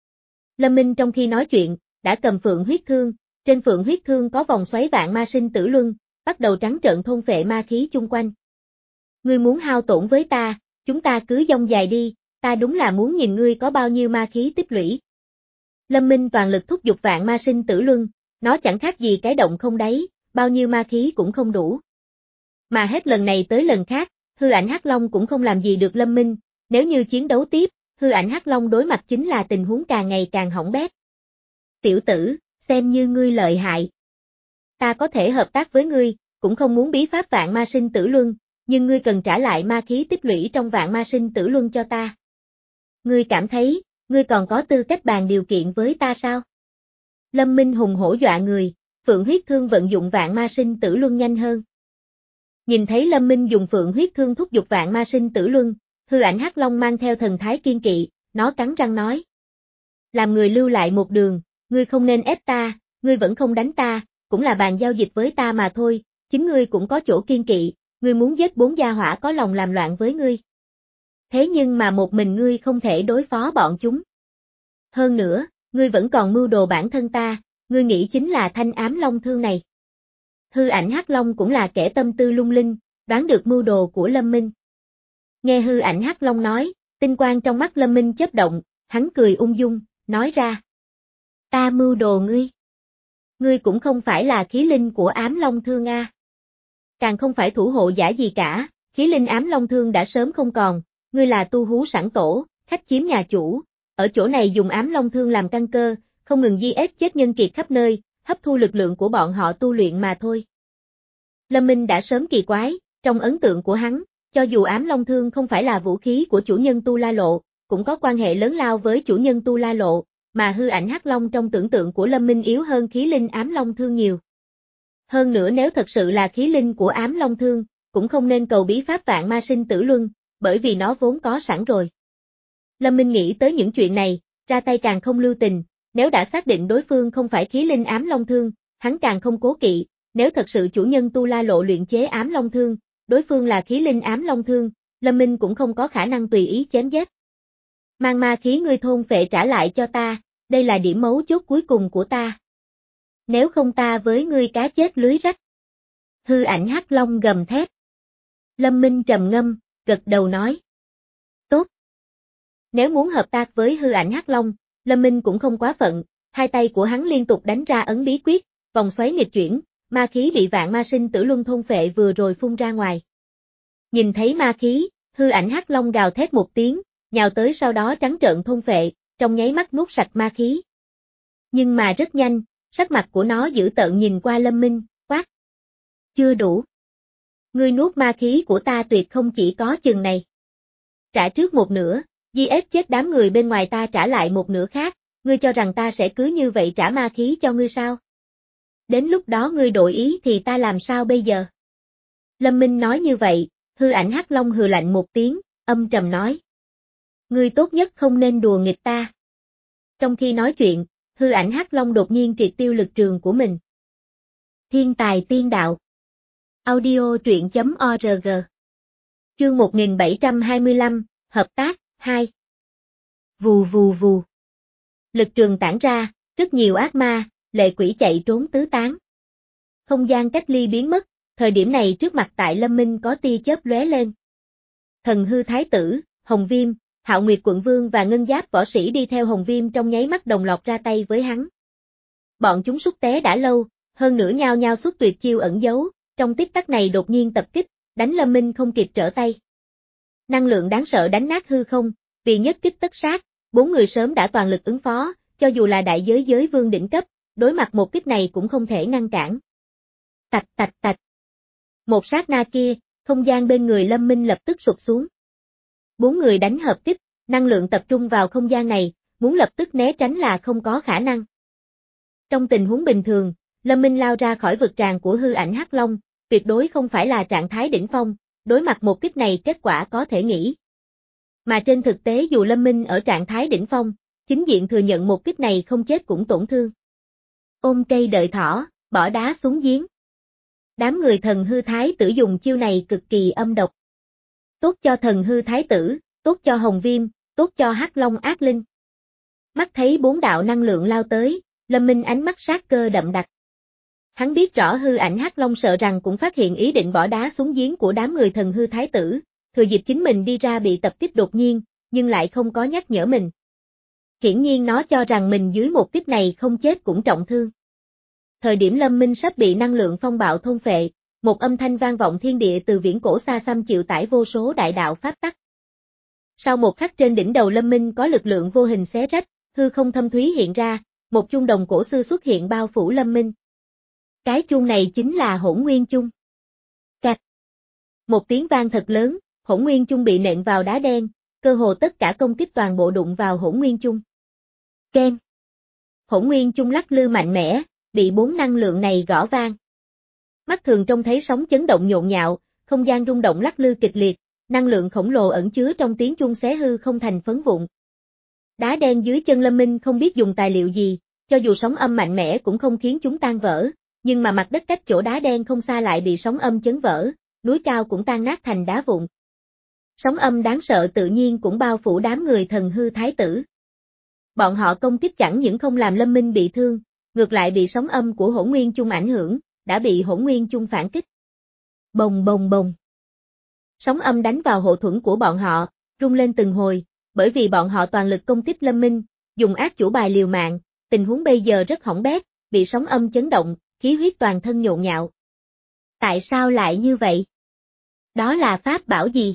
Lâm Minh trong khi nói chuyện, đã cầm phượng huyết thương, trên phượng huyết thương có vòng xoáy vạn ma sinh tử luân, bắt đầu trắng trợn thôn phệ ma khí chung quanh. Ngươi muốn hao tổn với ta, chúng ta cứ dông dài đi, ta đúng là muốn nhìn ngươi có bao nhiêu ma khí tích lũy. Lâm Minh toàn lực thúc giục vạn ma sinh tử luân, nó chẳng khác gì cái động không đáy, bao nhiêu ma khí cũng không đủ. Mà hết lần này tới lần khác, hư ảnh hắc long cũng không làm gì được Lâm Minh, nếu như chiến đấu tiếp, hư ảnh hắc long đối mặt chính là tình huống càng ngày càng hỏng bét. Tiểu tử, xem như ngươi lợi hại. Ta có thể hợp tác với ngươi, cũng không muốn bí pháp vạn ma sinh tử luân, nhưng ngươi cần trả lại ma khí tích lũy trong vạn ma sinh tử luân cho ta. Ngươi cảm thấy, ngươi còn có tư cách bàn điều kiện với ta sao? Lâm Minh hùng hổ dọa người, phượng huyết thương vận dụng vạn ma sinh tử luân nhanh hơn. Nhìn thấy Lâm Minh dùng phượng huyết thương thúc giục vạn ma sinh tử luân, hư ảnh hắc long mang theo thần thái kiên kỵ, nó cắn răng nói. Làm người lưu lại một đường, ngươi không nên ép ta, ngươi vẫn không đánh ta, cũng là bàn giao dịch với ta mà thôi, chính ngươi cũng có chỗ kiên kỵ, ngươi muốn giết bốn gia hỏa có lòng làm loạn với ngươi. Thế nhưng mà một mình ngươi không thể đối phó bọn chúng. Hơn nữa, ngươi vẫn còn mưu đồ bản thân ta, ngươi nghĩ chính là thanh ám long thương này. Hư ảnh Hắc Long cũng là kẻ tâm tư lung linh, đoán được mưu đồ của Lâm Minh. Nghe hư ảnh Hắc Long nói, tinh quang trong mắt Lâm Minh chớp động, hắn cười ung dung, nói ra. Ta mưu đồ ngươi. Ngươi cũng không phải là khí linh của ám long thương a. Càng không phải thủ hộ giả gì cả, khí linh ám long thương đã sớm không còn, ngươi là tu hú sẵn tổ, khách chiếm nhà chủ, ở chỗ này dùng ám long thương làm căn cơ, không ngừng di ép chết nhân kiệt khắp nơi, hấp thu lực lượng của bọn họ tu luyện mà thôi. Lâm Minh đã sớm kỳ quái, trong ấn tượng của hắn, cho dù ám long thương không phải là vũ khí của chủ nhân Tu La Lộ, cũng có quan hệ lớn lao với chủ nhân Tu La Lộ, mà hư ảnh Hắc Long trong tưởng tượng của Lâm Minh yếu hơn khí linh ám long thương nhiều. Hơn nữa nếu thật sự là khí linh của ám long thương, cũng không nên cầu bí pháp vạn ma sinh tử luân, bởi vì nó vốn có sẵn rồi. Lâm Minh nghĩ tới những chuyện này, ra tay càng không lưu tình, nếu đã xác định đối phương không phải khí linh ám long thương, hắn càng không cố kỵ, nếu thật sự chủ nhân Tu La Lộ luyện chế ám long thương, đối phương là khí linh ám long thương, Lâm Minh cũng không có khả năng tùy ý chém giết. Mang ma khí ngươi thôn phệ trả lại cho ta, đây là điểm mấu chốt cuối cùng của ta. Nếu không ta với ngươi cá chết lưới rách. Hư ảnh Hắc Long gầm thét. Lâm Minh trầm ngâm, gật đầu nói. Tốt. Nếu muốn hợp tác với hư ảnh Hắc Long, Lâm Minh cũng không quá phận, hai tay của hắn liên tục đánh ra ấn bí quyết, vòng xoáy nghịch chuyển, ma khí bị vạn ma sinh tử luân thôn phệ vừa rồi phun ra ngoài. Nhìn thấy ma khí, hư ảnh Hắc Long gào thét một tiếng, nhào tới sau đó trắng trợn thôn phệ, trong nháy mắt nuốt sạch ma khí. Nhưng mà rất nhanh, sắc mặt của nó dữ tợn nhìn qua Lâm Minh, quát. Chưa đủ. Ngươi nuốt ma khí của ta tuyệt không chỉ có chừng này. Trả trước một nửa, di ép chết đám người bên ngoài ta trả lại một nửa khác, ngươi cho rằng ta sẽ cứ như vậy trả ma khí cho ngươi sao? Đến lúc đó ngươi đổi ý thì ta làm sao bây giờ? Lâm Minh nói như vậy, hư ảnh Hắc Long hừ lạnh một tiếng, âm trầm nói. Ngươi tốt nhất không nên đùa nghịch ta. Trong khi nói chuyện, hư ảnh Hắc Long đột nhiên triệt tiêu lực trường của mình. Thiên tài tiên đạo. Audio truyện chấm org. Chương một nghìn bảy trăm hai mươi lăm, Hợp tác, hai. Vù vù vù. Lực trường tản ra, rất nhiều ác ma, lệ quỷ chạy trốn tứ tán. Không gian cách ly biến mất, thời điểm này trước mặt tại Lâm Minh có tia chớp lóe lên. Thần hư thái tử, Hồng Viêm, Hạo Nguyệt quận vương và ngân giáp võ sĩ đi theo Hồng Viêm trong nháy mắt đồng loạt ra tay với hắn. Bọn chúng xúc té đã lâu, hơn nữa nhao nhao xuất tuyệt chiêu ẩn giấu, trong tích tắc này đột nhiên tập kích, đánh Lâm Minh không kịp trở tay. Năng lượng đáng sợ đánh nát hư không, vì nhất kích tất sát, bốn người sớm đã toàn lực ứng phó, cho dù là đại giới giới vương đỉnh cấp, đối mặt một kích này cũng không thể ngăn cản. Tạch tạch tạch. Một sát na kia, không gian bên người Lâm Minh lập tức sụp xuống. Bốn người đánh hợp kích, năng lượng tập trung vào không gian này, muốn lập tức né tránh là không có khả năng. Trong tình huống bình thường, Lâm Minh lao ra khỏi vực tràng của hư ảnh Hắc Long, tuyệt đối không phải là trạng thái đỉnh phong, đối mặt một kích này kết quả có thể nghĩ. Mà trên thực tế dù Lâm Minh ở trạng thái đỉnh phong, chính diện thừa nhận một kích này không chết cũng tổn thương. Ôm cây đợi thỏ, bỏ đá xuống giếng. Đám người thần hư thái tử dùng chiêu này cực kỳ âm độc. Tốt cho thần hư thái tử, tốt cho Hồng Viêm, tốt cho Hắc Long ác linh. Mắt thấy bốn đạo năng lượng lao tới, Lâm Minh ánh mắt sát cơ đậm đặc. Hắn biết rõ hư ảnh Hắc Long sợ rằng cũng phát hiện ý định bỏ đá xuống giếng của đám người thần hư thái tử, thừa dịp chính mình đi ra bị tập kích đột nhiên, nhưng lại không có nhắc nhở mình. Hiển nhiên nó cho rằng mình dưới một kích này không chết cũng trọng thương. Thời điểm Lâm Minh sắp bị năng lượng phong bạo thôn phệ, một âm thanh vang vọng thiên địa từ viễn cổ xa xăm chịu tải vô số đại đạo pháp tắc. Sau một khắc trên đỉnh đầu Lâm Minh có lực lượng vô hình xé rách, hư không thâm thúy hiện ra, một chuông đồng cổ xưa xuất hiện bao phủ Lâm Minh. Cái chuông này chính là Hỗn Nguyên Chung. Cạch. Một tiếng vang thật lớn, Hỗn Nguyên Chung bị nện vào đá đen, cơ hồ tất cả công kích toàn bộ đụng vào Hỗn Nguyên Chung. Keng. Hỗn Nguyên Chung lắc lư mạnh mẽ, bị bốn năng lượng này gõ vang. Mắt thường trông thấy sóng chấn động nhộn nhạo, không gian rung động lắc lư kịch liệt, năng lượng khổng lồ ẩn chứa trong tiếng chuông xé hư không thành phấn vụn. Đá đen dưới chân Lâm Minh không biết dùng tài liệu gì, cho dù sóng âm mạnh mẽ cũng không khiến chúng tan vỡ, nhưng mà mặt đất cách chỗ đá đen không xa lại bị sóng âm chấn vỡ, núi cao cũng tan nát thành đá vụn. Sóng âm đáng sợ tự nhiên cũng bao phủ đám người thần hư thái tử. Bọn họ công kích chẳng những không làm Lâm Minh bị thương, ngược lại bị sóng âm của Hỗn Nguyên Chung ảnh hưởng, đã bị Hỗn Nguyên Chung phản kích. Bồng bồng bồng. Sóng âm đánh vào hộ thuẫn của bọn họ, rung lên từng hồi, bởi vì bọn họ toàn lực công kích Lâm Minh, dùng ác chủ bài liều mạng, tình huống bây giờ rất hỏng bét, bị sóng âm chấn động, khí huyết toàn thân nhộn nhạo. Tại sao lại như vậy? Đó là pháp bảo gì?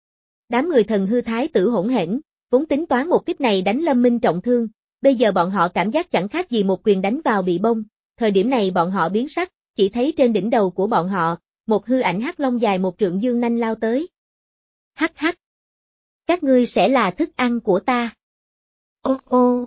Đám người thần hư thái tử hỗn hển, vốn tính toán một kích này đánh Lâm Minh trọng thương, bây giờ bọn họ cảm giác chẳng khác gì một quyền đánh vào bị bông, thời điểm này bọn họ biến sắc, chỉ thấy trên đỉnh đầu của bọn họ, một hư ảnh hắc long dài một trượng dương nanh lao tới. Hắc hắc. Các ngươi sẽ là thức ăn của ta. Ô ô.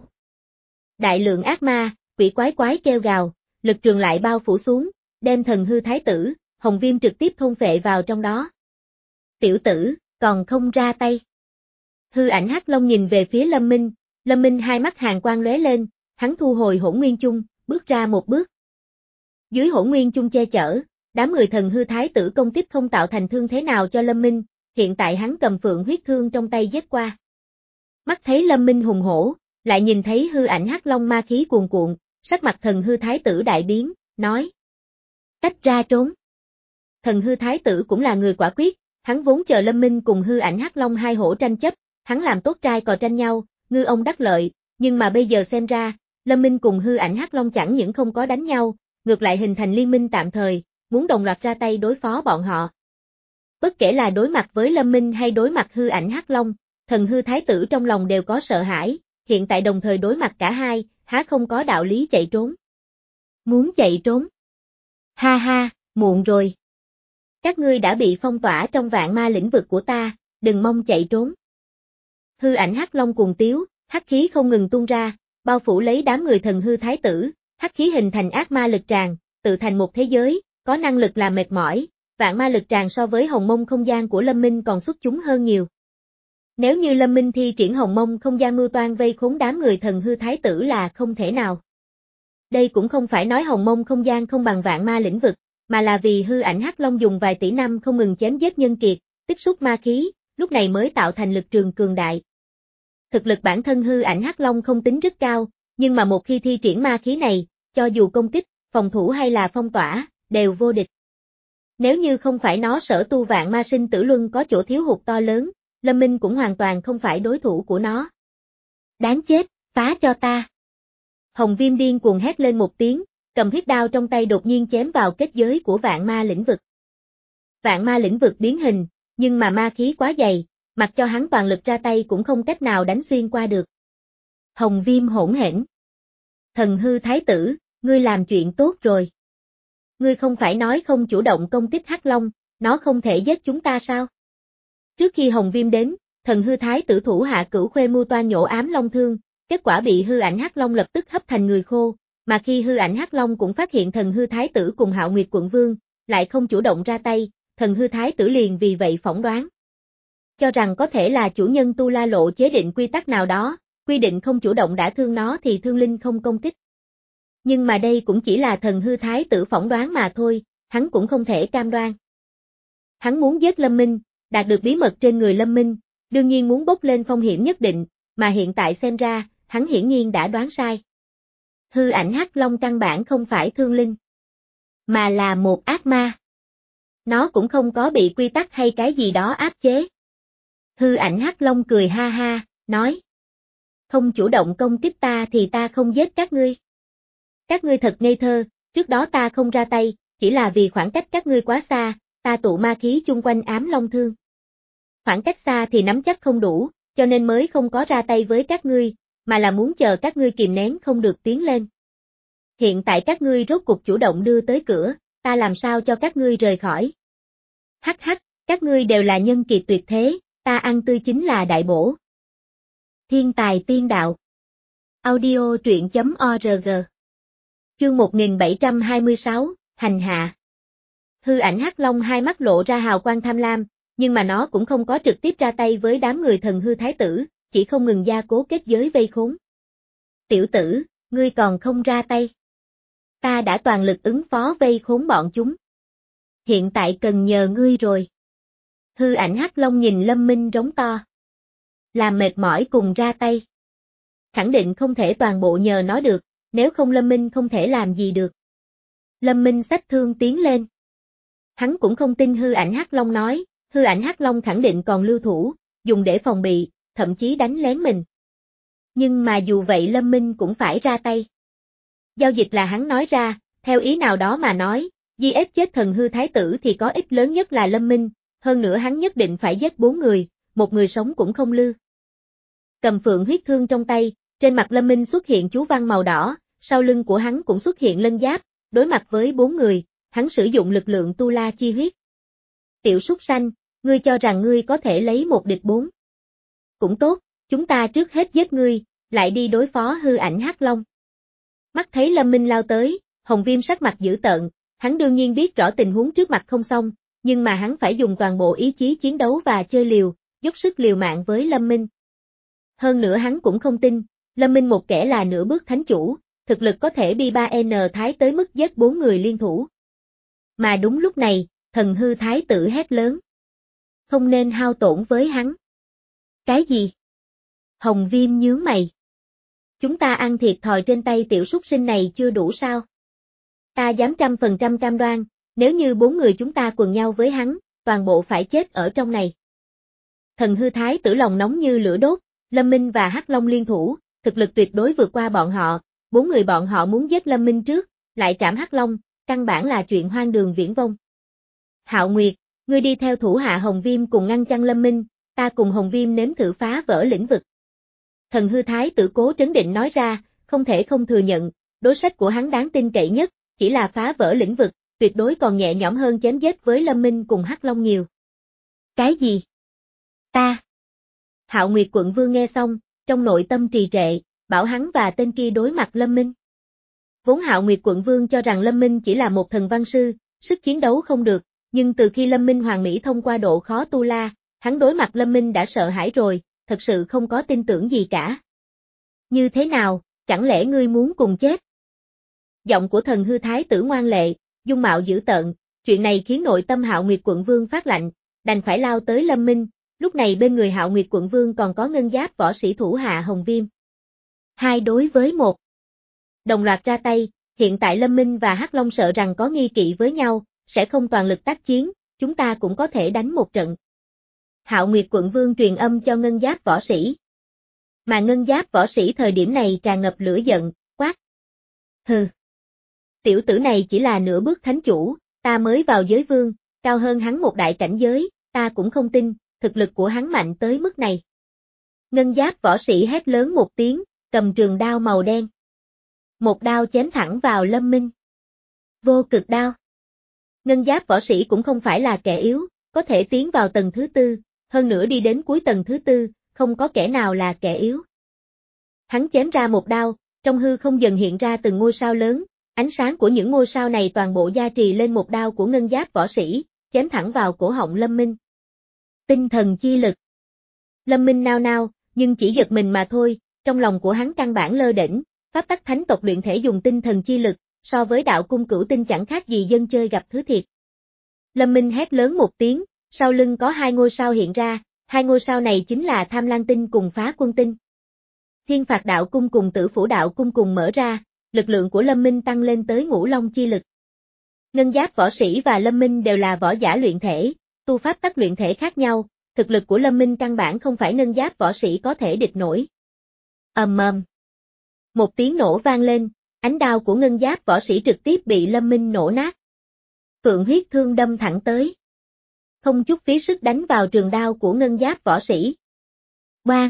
Đại lượng ác ma, quỷ quái quái kêu gào, lực trường lại bao phủ xuống, đem thần hư thái tử, Hồng Viêm trực tiếp thôn phệ vào trong đó. Tiểu tử, còn không ra tay. Hư ảnh hắc long nhìn về phía Lâm Minh, Lâm Minh hai mắt hàn quang lóe lên, hắn thu hồi Hỗn Nguyên Chung, bước ra một bước. Dưới Hỗn Nguyên Chung che chở, đám người thần hư thái tử công kích không tạo thành thương thế nào cho Lâm Minh, hiện tại hắn cầm phượng huyết thương trong tay giết qua. Mắt thấy Lâm Minh hùng hổ, lại nhìn thấy hư ảnh hắc long ma khí cuồn cuộn, sắc mặt thần hư thái tử đại biến, nói. Tách ra trốn. Thần hư thái tử cũng là người quả quyết, hắn vốn chờ Lâm Minh cùng hư ảnh hắc long hai hổ tranh chấp, hắn làm tốt trai cò tranh nhau, ngư ông đắc lợi, nhưng mà bây giờ xem ra, Lâm Minh cùng hư ảnh hắc long chẳng những không có đánh nhau, ngược lại hình thành liên minh tạm thời, muốn đồng loạt ra tay đối phó bọn họ. Bất kể là đối mặt với Lâm Minh hay đối mặt hư ảnh hắc long, thần hư thái tử trong lòng đều có sợ hãi, hiện tại đồng thời đối mặt cả hai, há không có đạo lý chạy trốn. Muốn chạy trốn? Ha ha, muộn rồi. Các ngươi đã bị phong tỏa trong vạn ma lĩnh vực của ta, đừng mong chạy trốn. Hư ảnh hắc long cuồng tiếu, hắc khí không ngừng tung ra, bao phủ lấy đám người thần hư thái tử, hắc khí hình thành ác ma lực tràn, tự thành một thế giới, có năng lực làm mệt mỏi, vạn ma lực tràn so với hồng mông không gian của Lâm Minh còn xuất chúng hơn nhiều. Nếu như Lâm Minh thi triển hồng mông không gian mưu toan vây khốn đám người thần hư thái tử là không thể nào. Đây cũng không phải nói hồng mông không gian không bằng vạn ma lĩnh vực, mà là vì hư ảnh hắc long dùng vài tỷ năm không ngừng chém giết nhân kiệt, tích xúc ma khí, lúc này mới tạo thành lực trường cường đại. Thực lực bản thân hư ảnh hắc long không tính rất cao, nhưng mà một khi thi triển ma khí này, cho dù công kích, phòng thủ hay là phong tỏa, đều vô địch. Nếu như không phải nó sở tu vạn ma sinh tử luân có chỗ thiếu hụt to lớn, Lâm Minh cũng hoàn toàn không phải đối thủ của nó. Đáng chết, phá cho ta. Hồng Viêm điên cuồng hét lên một tiếng, cầm huyết đao trong tay đột nhiên chém vào kết giới của vạn ma lĩnh vực. Vạn ma lĩnh vực biến hình, nhưng mà ma khí quá dày, mặc cho hắn toàn lực ra tay cũng không cách nào đánh xuyên qua được. Hồng Viêm hỗn hển. Thần hư thái tử, ngươi làm chuyện tốt rồi. Ngươi không phải nói không chủ động công kích hắc long, nó không thể giết chúng ta sao? Trước khi Hồng Viêm đến, thần hư thái tử thủ hạ Cửu Khuê mưu toan nhổ ám long thương, kết quả bị hư ảnh hắc long lập tức hấp thành người khô, mà khi hư ảnh hắc long cũng phát hiện thần hư thái tử cùng Hạo Nguyệt quận vương, lại không chủ động ra tay, thần hư thái tử liền vì vậy phỏng đoán. Cho rằng có thể là chủ nhân Tu La Lộ chế định quy tắc nào đó, quy định không chủ động đả thương nó thì thương linh không công kích. Nhưng mà đây cũng chỉ là thần hư thái tử phỏng đoán mà thôi, hắn cũng không thể cam đoan. Hắn muốn giết Lâm Minh, đạt được bí mật trên người Lâm Minh, đương nhiên muốn bốc lên phong hiểm nhất định, mà hiện tại xem ra, hắn hiển nhiên đã đoán sai. Hư ảnh hắc long căn bản không phải thương linh, mà là một ác ma. Nó cũng không có bị quy tắc hay cái gì đó áp chế. Hư ảnh hắc long cười ha ha, nói. Không chủ động công kích ta thì ta không giết các ngươi. Các ngươi thật ngây thơ, trước đó ta không ra tay, chỉ là vì khoảng cách các ngươi quá xa, ta tụ ma khí chung quanh ám long thương. Khoảng cách xa thì nắm chắc không đủ, cho nên mới không có ra tay với các ngươi, mà là muốn chờ các ngươi kìm nén không được tiến lên. Hiện tại các ngươi rốt cuộc chủ động đưa tới cửa, ta làm sao cho các ngươi rời khỏi. Hắc hắc, các ngươi đều là nhân kiệt tuyệt thế, ta ăn tươi chính là đại bổ. Thiên tài tiên đạo. Audio truyện chấm org. Chương một nghìn bảy trăm hai mươi sáu, hành hạ. Hư ảnh hắc long hai mắt lộ ra hào quang tham lam, nhưng mà nó cũng không có trực tiếp ra tay với đám người thần hư thái tử, chỉ không ngừng gia cố kết giới vây khốn. Tiểu tử, ngươi còn không ra tay. Ta đã toàn lực ứng phó vây khốn bọn chúng. Hiện tại cần nhờ ngươi rồi. Hư ảnh Hắc Long nhìn Lâm Minh rống to. Làm mệt mỏi cùng ra tay. Khẳng định không thể toàn bộ nhờ nó được, nếu không Lâm Minh không thể làm gì được. Lâm Minh xách thương tiến lên. Hắn cũng không tin hư ảnh Hắc Long nói, hư ảnh Hắc Long khẳng định còn lưu thủ, dùng để phòng bị, thậm chí đánh lén mình. Nhưng mà dù vậy Lâm Minh cũng phải ra tay. Giao dịch là hắn nói ra, theo ý nào đó mà nói, giết ép chết thần hư thái tử thì có ích lớn nhất là Lâm Minh, hơn nữa hắn nhất định phải giết bốn người, một người sống cũng không lưu. Cầm phượng huyết thương trong tay, trên mặt Lâm Minh xuất hiện chú văn màu đỏ, sau lưng của hắn cũng xuất hiện lân giáp, đối mặt với bốn người, hắn sử dụng lực lượng tu la chi huyết. Tiểu súc sanh, ngươi cho rằng ngươi có thể lấy một địch bốn. Cũng tốt, chúng ta trước hết giết ngươi, lại đi đối phó hư ảnh Hắc Long. Mắt thấy Lâm Minh lao tới, Hồng Viêm sắc mặt dữ tợn, hắn đương nhiên biết rõ tình huống trước mặt không xong, nhưng mà hắn phải dùng toàn bộ ý chí chiến đấu và chơi liều, dốc sức liều mạng với Lâm Minh. Hơn nữa hắn cũng không tin, Lâm Minh một kẻ là nửa bước thánh chủ, thực lực có thể bi ba N thái tới mức giết bốn người liên thủ. Mà đúng lúc này, thần hư thái tử hét lớn. Không nên hao tổn với hắn. Cái gì? Hồng Viêm nhướng mày. Chúng ta ăn thiệt thòi trên tay tiểu súc sinh này chưa đủ sao? Ta dám trăm phần trăm cam đoan, nếu như bốn người chúng ta quần nhau với hắn, toàn bộ phải chết ở trong này. Thần hư thái tử lòng nóng như lửa đốt, Lâm Minh và Hắc Long liên thủ, thực lực tuyệt đối vượt qua bọn họ, bốn người bọn họ muốn giết Lâm Minh trước, lại trảm Hắc Long, căn bản là chuyện hoang đường viển vông. Hạo Nguyệt, ngươi đi theo thủ hạ Hồng Viêm cùng ngăn chặn Lâm Minh, ta cùng Hồng Viêm nếm thử phá vỡ lĩnh vực. Thần hư thái tử cố trấn định nói ra, không thể không thừa nhận, đối sách của hắn đáng tin cậy nhất, chỉ là phá vỡ lĩnh vực, tuyệt đối còn nhẹ nhõm hơn chém giết với Lâm Minh cùng Hắc Long nhiều. Cái gì? Ta. Hạo Nguyệt quận vương nghe xong, trong nội tâm trì trệ, bảo hắn và tên kia đối mặt Lâm Minh. Vốn Hạo Nguyệt quận vương cho rằng Lâm Minh chỉ là một thần văn sư, sức chiến đấu không được, nhưng từ khi Lâm Minh hoàn mỹ thông qua độ khó tu la, hắn đối mặt Lâm Minh đã sợ hãi rồi, thật sự không có tin tưởng gì cả. Như thế nào, chẳng lẽ ngươi muốn cùng chết? Giọng của thần hư thái tử ngoan lệ, dung mạo dữ tợn, chuyện này khiến nội tâm Hạo Nguyệt quận vương phát lạnh, đành phải lao tới Lâm Minh, lúc này bên người Hạo Nguyệt quận vương còn có ngân giáp võ sĩ thủ hạ Hồng Viêm. Hai đối với một. Đồng loạt ra tay, hiện tại Lâm Minh và Hắc Long sợ rằng có nghi kỵ với nhau, sẽ không toàn lực tác chiến, chúng ta cũng có thể đánh một trận. Hạo Nguyệt quận vương truyền âm cho ngân giáp võ sĩ. Mà ngân giáp võ sĩ thời điểm này tràn ngập lửa giận, quát. Hừ. Tiểu tử này chỉ là nửa bước thánh chủ, ta mới vào giới vương, cao hơn hắn một đại cảnh giới, ta cũng không tin, thực lực của hắn mạnh tới mức này. Ngân giáp võ sĩ hét lớn một tiếng, cầm trường đao màu đen. Một đao chém thẳng vào Lâm Minh. Vô cực đao. Ngân giáp võ sĩ cũng không phải là kẻ yếu, có thể tiến vào tầng thứ tư, hơn nữa đi đến cuối tầng thứ tư, không có kẻ nào là kẻ yếu. Hắn chém ra một đao, trong hư không dần hiện ra từng ngôi sao lớn, ánh sáng của những ngôi sao này toàn bộ gia trì lên một đao của ngân giáp võ sĩ, chém thẳng vào cổ họng Lâm Minh. Tinh thần chi lực. Lâm Minh nao nao, nhưng chỉ giật mình mà thôi, trong lòng của hắn căn bản lơ đễnh, pháp tắc thánh tộc luyện thể dùng tinh thần chi lực, so với đạo cung cửu tinh chẳng khác gì dân chơi gặp thứ thiệt. Lâm Minh hét lớn một tiếng, sau lưng có hai ngôi sao hiện ra, hai ngôi sao này chính là Tham Lang tinh cùng Phá Quân tinh. Thiên Phạt đạo cung cùng Tử Phủ đạo cung cùng mở ra, lực lượng của Lâm Minh tăng lên tới ngũ long chi lực. Ngân giáp võ sĩ và Lâm Minh đều là võ giả luyện thể, tu pháp tắc luyện thể khác nhau, thực lực của Lâm Minh căn bản không phải ngân giáp võ sĩ có thể địch nổi. Ầm ầm. Một tiếng nổ vang lên, ánh đao của ngân giáp võ sĩ trực tiếp bị Lâm Minh nổ nát. Phượng huyết thương đâm thẳng tới. Không chút phí sức đánh vào trường đao của ngân giáp võ sĩ. Bang!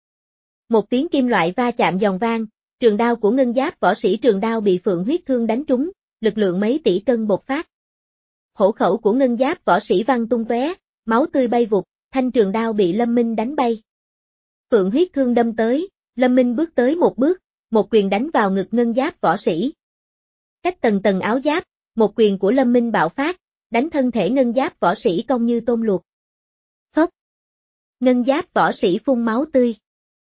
Một tiếng kim loại va chạm giòn vang, trường đao của ngân giáp võ sĩ trường đao bị phượng huyết thương đánh trúng, lực lượng mấy tỷ cân bộc phát. Hổ khẩu của ngân giáp võ sĩ văng tung tóe, máu tươi bay vụt, thanh trường đao bị Lâm Minh đánh bay. Phượng huyết thương đâm tới, Lâm Minh bước tới một bước, một quyền đánh vào ngực ngân giáp võ sĩ. Cách tầng tầng áo giáp, một quyền của Lâm Minh bạo phát, đánh thân thể ngân giáp võ sĩ cong như tôm luộc. Phốc! Ngân giáp võ sĩ phun máu tươi.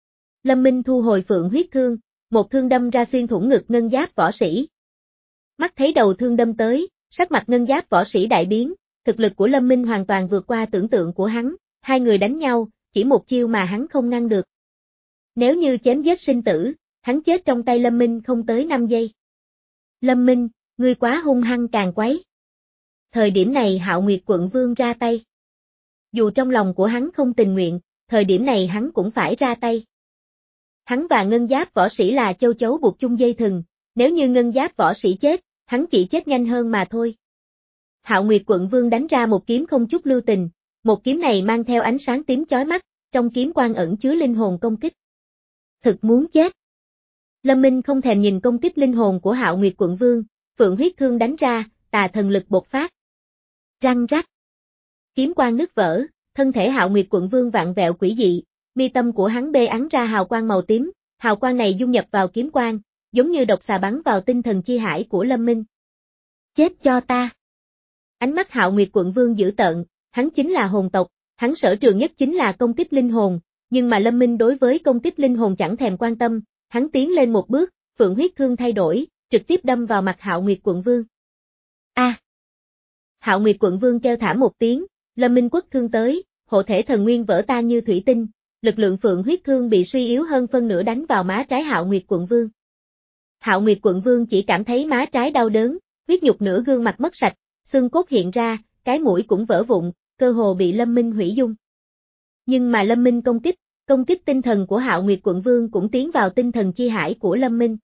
Lâm Minh thu hồi phượng huyết thương, một thương đâm ra xuyên thủng ngực ngân giáp võ sĩ. Mắt thấy đầu thương đâm tới, sắc mặt ngân giáp võ sĩ đại biến, thực lực của Lâm Minh hoàn toàn vượt qua tưởng tượng của hắn, hai người đánh nhau, chỉ một chiêu mà hắn không ngăn được. Nếu như chém giết sinh tử, hắn chết trong tay Lâm Minh không tới năm giây. Lâm Minh, ngươi quá hung hăng càng quấy. Thời điểm này Hạo Nguyệt Quận Vương ra tay. Dù trong lòng của hắn không tình nguyện, thời điểm này hắn cũng phải ra tay. Hắn và ngân giáp võ sĩ là châu chấu buộc chung dây thừng, nếu như ngân giáp võ sĩ chết, hắn chỉ chết nhanh hơn mà thôi. Hạo Nguyệt Quận Vương đánh ra một kiếm không chút lưu tình, một kiếm này mang theo ánh sáng tím chói mắt, trong kiếm quang ẩn chứa linh hồn công kích. Thực muốn chết. Lâm Minh không thèm nhìn công kích linh hồn của Hạo Nguyệt Quận Vương, phượng huyết thương đánh ra, tà thần lực bộc phát. Răng rắc. Kiếm quang nứt vỡ, thân thể Hạo Nguyệt Quận Vương vặn vẹo quỷ dị, mi tâm của hắn bê ắn ra hào quang màu tím, hào quang này dung nhập vào kiếm quang, giống như độc xà bắn vào tinh thần chi hải của Lâm Minh. Chết cho ta. Ánh mắt Hạo Nguyệt Quận Vương dữ tợn, hắn chính là hồn tộc, hắn sở trường nhất chính là công kích linh hồn, nhưng mà Lâm Minh đối với công kích linh hồn chẳng thèm quan tâm, hắn tiến lên một bước, phượng huyết thương thay đổi, trực tiếp đâm vào mặt Hạo Nguyệt Quận Vương. A! À. Hạo Nguyệt Quận Vương kêu thảm một tiếng, Lâm Minh quất thương tới, hộ thể thần nguyên vỡ tan như thủy tinh, lực lượng phượng huyết thương bị suy yếu hơn phân nửa đánh vào má trái Hạo Nguyệt Quận Vương. Hạo Nguyệt Quận Vương chỉ cảm thấy má trái đau đớn, huyết nhục nửa gương mặt mất sạch, xương cốt hiện ra, cái mũi cũng vỡ vụn, cơ hồ bị Lâm Minh hủy dung. Nhưng mà Lâm Minh công kích, công kích tinh thần của Hạo Nguyệt Quận Vương cũng tiến vào tinh thần chi hải của Lâm Minh.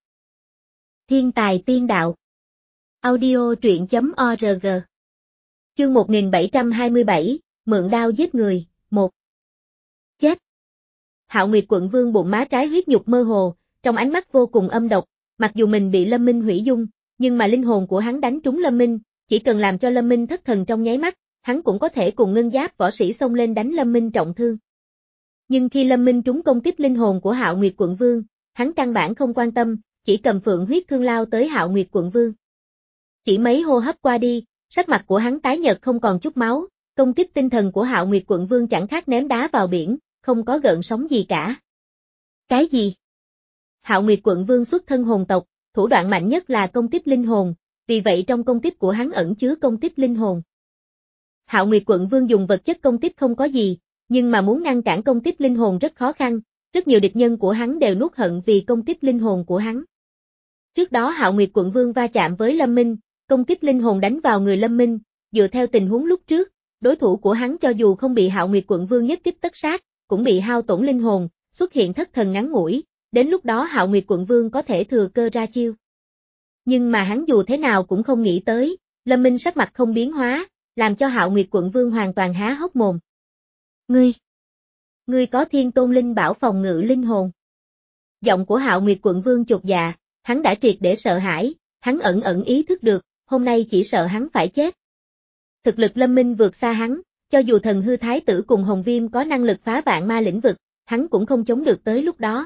Thiên tài tiên đạo. Audio truyện chấm org. Chương một nghìn bảy trăm hai mươi bảy, mượn đao giết người, một. Chết. Hạo Nguyệt Quận Vương bụng má trái huyết nhục mơ hồ, trong ánh mắt vô cùng âm độc, mặc dù mình bị Lâm Minh hủy dung, nhưng mà linh hồn của hắn đánh trúng Lâm Minh, chỉ cần làm cho Lâm Minh thất thần trong nháy mắt, hắn cũng có thể cùng ngân giáp võ sĩ xông lên đánh Lâm Minh trọng thương. Nhưng khi Lâm Minh trúng công kích linh hồn của Hạo Nguyệt Quận Vương, hắn căn bản không quan tâm, chỉ cầm phượng huyết thương lao tới Hạo Nguyệt Quận Vương. Chỉ mấy hô hấp qua đi, sắc mặt của hắn tái nhợt không còn chút máu, công kích tinh thần của Hạo Nguyệt Quận Vương chẳng khác ném đá vào biển, không có gợn sóng gì cả. Cái gì? Hạo Nguyệt Quận Vương xuất thân hồn tộc, thủ đoạn mạnh nhất là công kích linh hồn, vì vậy trong công kích của hắn ẩn chứa công kích linh hồn. Hạo Nguyệt Quận Vương dùng vật chất công kích không có gì, nhưng mà muốn ngăn cản công kích linh hồn rất khó khăn, rất nhiều địch nhân của hắn đều nuốt hận vì công kích linh hồn của hắn. Trước đó Hạo Nguyệt Quận Vương va chạm với Lâm Minh, công kích linh hồn đánh vào người Lâm Minh, dựa theo tình huống lúc trước, đối thủ của hắn cho dù không bị Hạo Nguyệt Quận Vương nhất kích tất sát, cũng bị hao tổn linh hồn, xuất hiện thất thần ngắn ngủi, đến lúc đó Hạo Nguyệt Quận Vương có thể thừa cơ ra chiêu. Nhưng mà hắn dù thế nào cũng không nghĩ tới, Lâm Minh sắc mặt không biến hóa, làm cho Hạo Nguyệt Quận Vương hoàn toàn há hốc mồm. Ngươi! Ngươi có thiên tôn linh bảo phòng ngự linh hồn. Giọng của Hạo Nguyệt Quận Vương chột dạ, hắn đã triệt để sợ hãi, hắn ẩn ẩn ý thức được, hôm nay chỉ sợ hắn phải chết. Thực lực Lâm Minh vượt xa hắn, cho dù thần hư thái tử cùng Hồng Viêm có năng lực phá vạn ma lĩnh vực, hắn cũng không chống được tới lúc đó.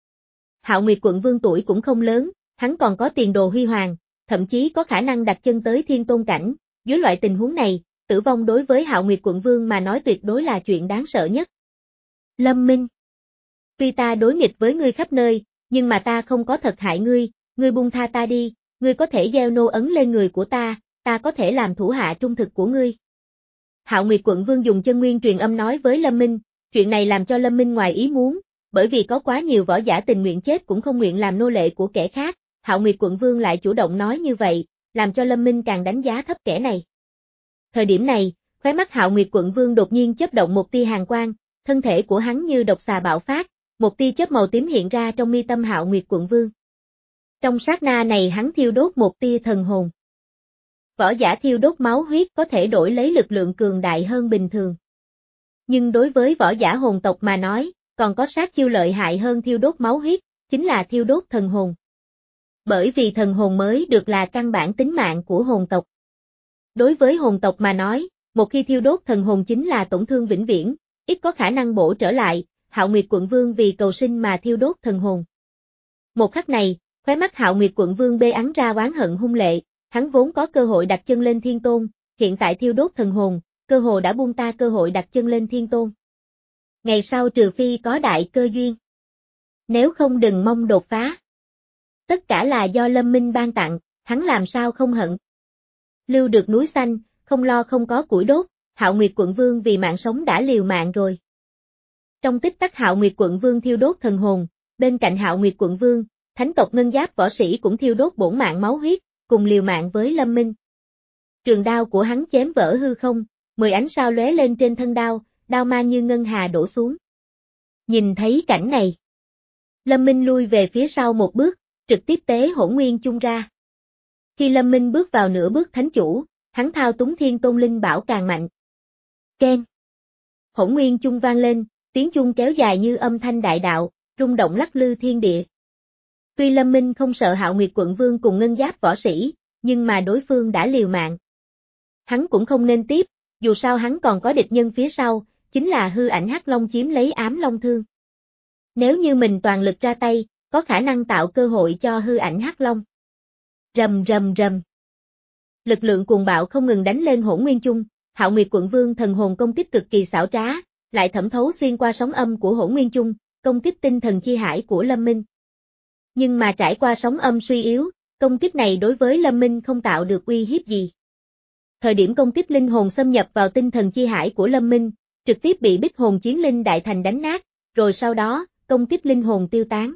Hạo Nguyệt Quận Vương tuổi cũng không lớn, hắn còn có tiền đồ huy hoàng, thậm chí có khả năng đặt chân tới thiên tôn cảnh, dưới loại tình huống này, tử vong đối với Hạo Nguyệt Quận Vương mà nói tuyệt đối là chuyện đáng sợ nhất. Lâm Minh. Tuy ta đối nghịch với ngươi khắp nơi, nhưng mà ta không có thật hại ngươi, ngươi buông tha ta đi, ngươi có thể gieo nô ấn lên người của ta, ta có thể làm thủ hạ trung thực của ngươi. Hạo Nguyệt Quận Vương dùng chân nguyên truyền âm nói với Lâm Minh, chuyện này làm cho Lâm Minh ngoài ý muốn, bởi vì có quá nhiều võ giả tình nguyện chết cũng không nguyện làm nô lệ của kẻ khác, Hạo Nguyệt Quận Vương lại chủ động nói như vậy, làm cho Lâm Minh càng đánh giá thấp kẻ này. Thời điểm này, khóe mắt Hạo Nguyệt Quận Vương đột nhiên chớp động một tia hàn quang, thân thể của hắn như độc xà bạo phát, một tia chớp màu tím hiện ra trong mi tâm Hạo Nguyệt Quận Vương. Trong sát na này hắn thiêu đốt một tia thần hồn. Võ giả thiêu đốt máu huyết có thể đổi lấy lực lượng cường đại hơn bình thường. Nhưng đối với võ giả hồn tộc mà nói, còn có sát chiêu lợi hại hơn thiêu đốt máu huyết, chính là thiêu đốt thần hồn. Bởi vì thần hồn mới được là căn bản tính mạng của hồn tộc. Đối với hồn tộc mà nói, một khi thiêu đốt thần hồn chính là tổn thương vĩnh viễn, ít có khả năng bổ trở lại, Hạo Nguyệt Quận Vương vì cầu sinh mà thiêu đốt thần hồn. Một khắc này, khóe mắt Hạo Nguyệt Quận Vương bê ắn ra oán hận hung lệ, hắn vốn có cơ hội đặt chân lên thiên tôn, hiện tại thiêu đốt thần hồn, cơ hồ đã buông ta cơ hội đặt chân lên thiên tôn. Ngày sau trừ phi có đại cơ duyên. Nếu không đừng mong đột phá. Tất cả là do Lâm Minh ban tặng, hắn làm sao không hận. Lưu được núi xanh, không lo không có củi đốt, Hạo Nguyệt Quận Vương vì mạng sống đã liều mạng rồi. Trong tích tắc Hạo Nguyệt Quận Vương thiêu đốt thần hồn, bên cạnh Hạo Nguyệt Quận Vương, thánh tộc Ngân Giáp võ sĩ cũng thiêu đốt bổn mạng máu huyết, cùng liều mạng với Lâm Minh. Trường đao của hắn chém vỡ hư không, mười ánh sao lóe lên trên thân đao, đao mang như ngân hà đổ xuống. Nhìn thấy cảnh này, Lâm Minh lui về phía sau một bước, trực tiếp tế Hỗn Nguyên Chung ra. Khi Lâm Minh bước vào nửa bước thánh chủ, hắn thao túng Thiên Tôn Linh Bảo càng mạnh. Keng. Hỗn Nguyên Chung vang lên, tiếng chung kéo dài như âm thanh đại đạo, rung động lắc lư thiên địa. Tuy Lâm Minh không sợ Hạo Nguyệt Quận Vương cùng Ngân Giáp võ sĩ, nhưng mà đối phương đã liều mạng. Hắn cũng không nên tiếp, dù sao hắn còn có địch nhân phía sau, chính là hư ảnh Hắc Long chiếm lấy ám long thương. Nếu như mình toàn lực ra tay, có khả năng tạo cơ hội cho hư ảnh Hắc Long. Rầm rầm rầm. Lực lượng cuồng bạo không ngừng đánh lên Hỗn Nguyên Chung, Hạo Nguyệt Quận Vương thần hồn công kích cực kỳ xảo trá, lại thẩm thấu xuyên qua sóng âm của Hỗn Nguyên Chung, công kích tinh thần chi hải của Lâm Minh. Nhưng mà trải qua sóng âm suy yếu, công kích này đối với Lâm Minh không tạo được uy hiếp gì. Thời điểm công kích linh hồn xâm nhập vào tinh thần chi hải của Lâm Minh, trực tiếp bị Bích Hồn Chiến Linh Đại Thành đánh nát, rồi sau đó, công kích linh hồn tiêu tán.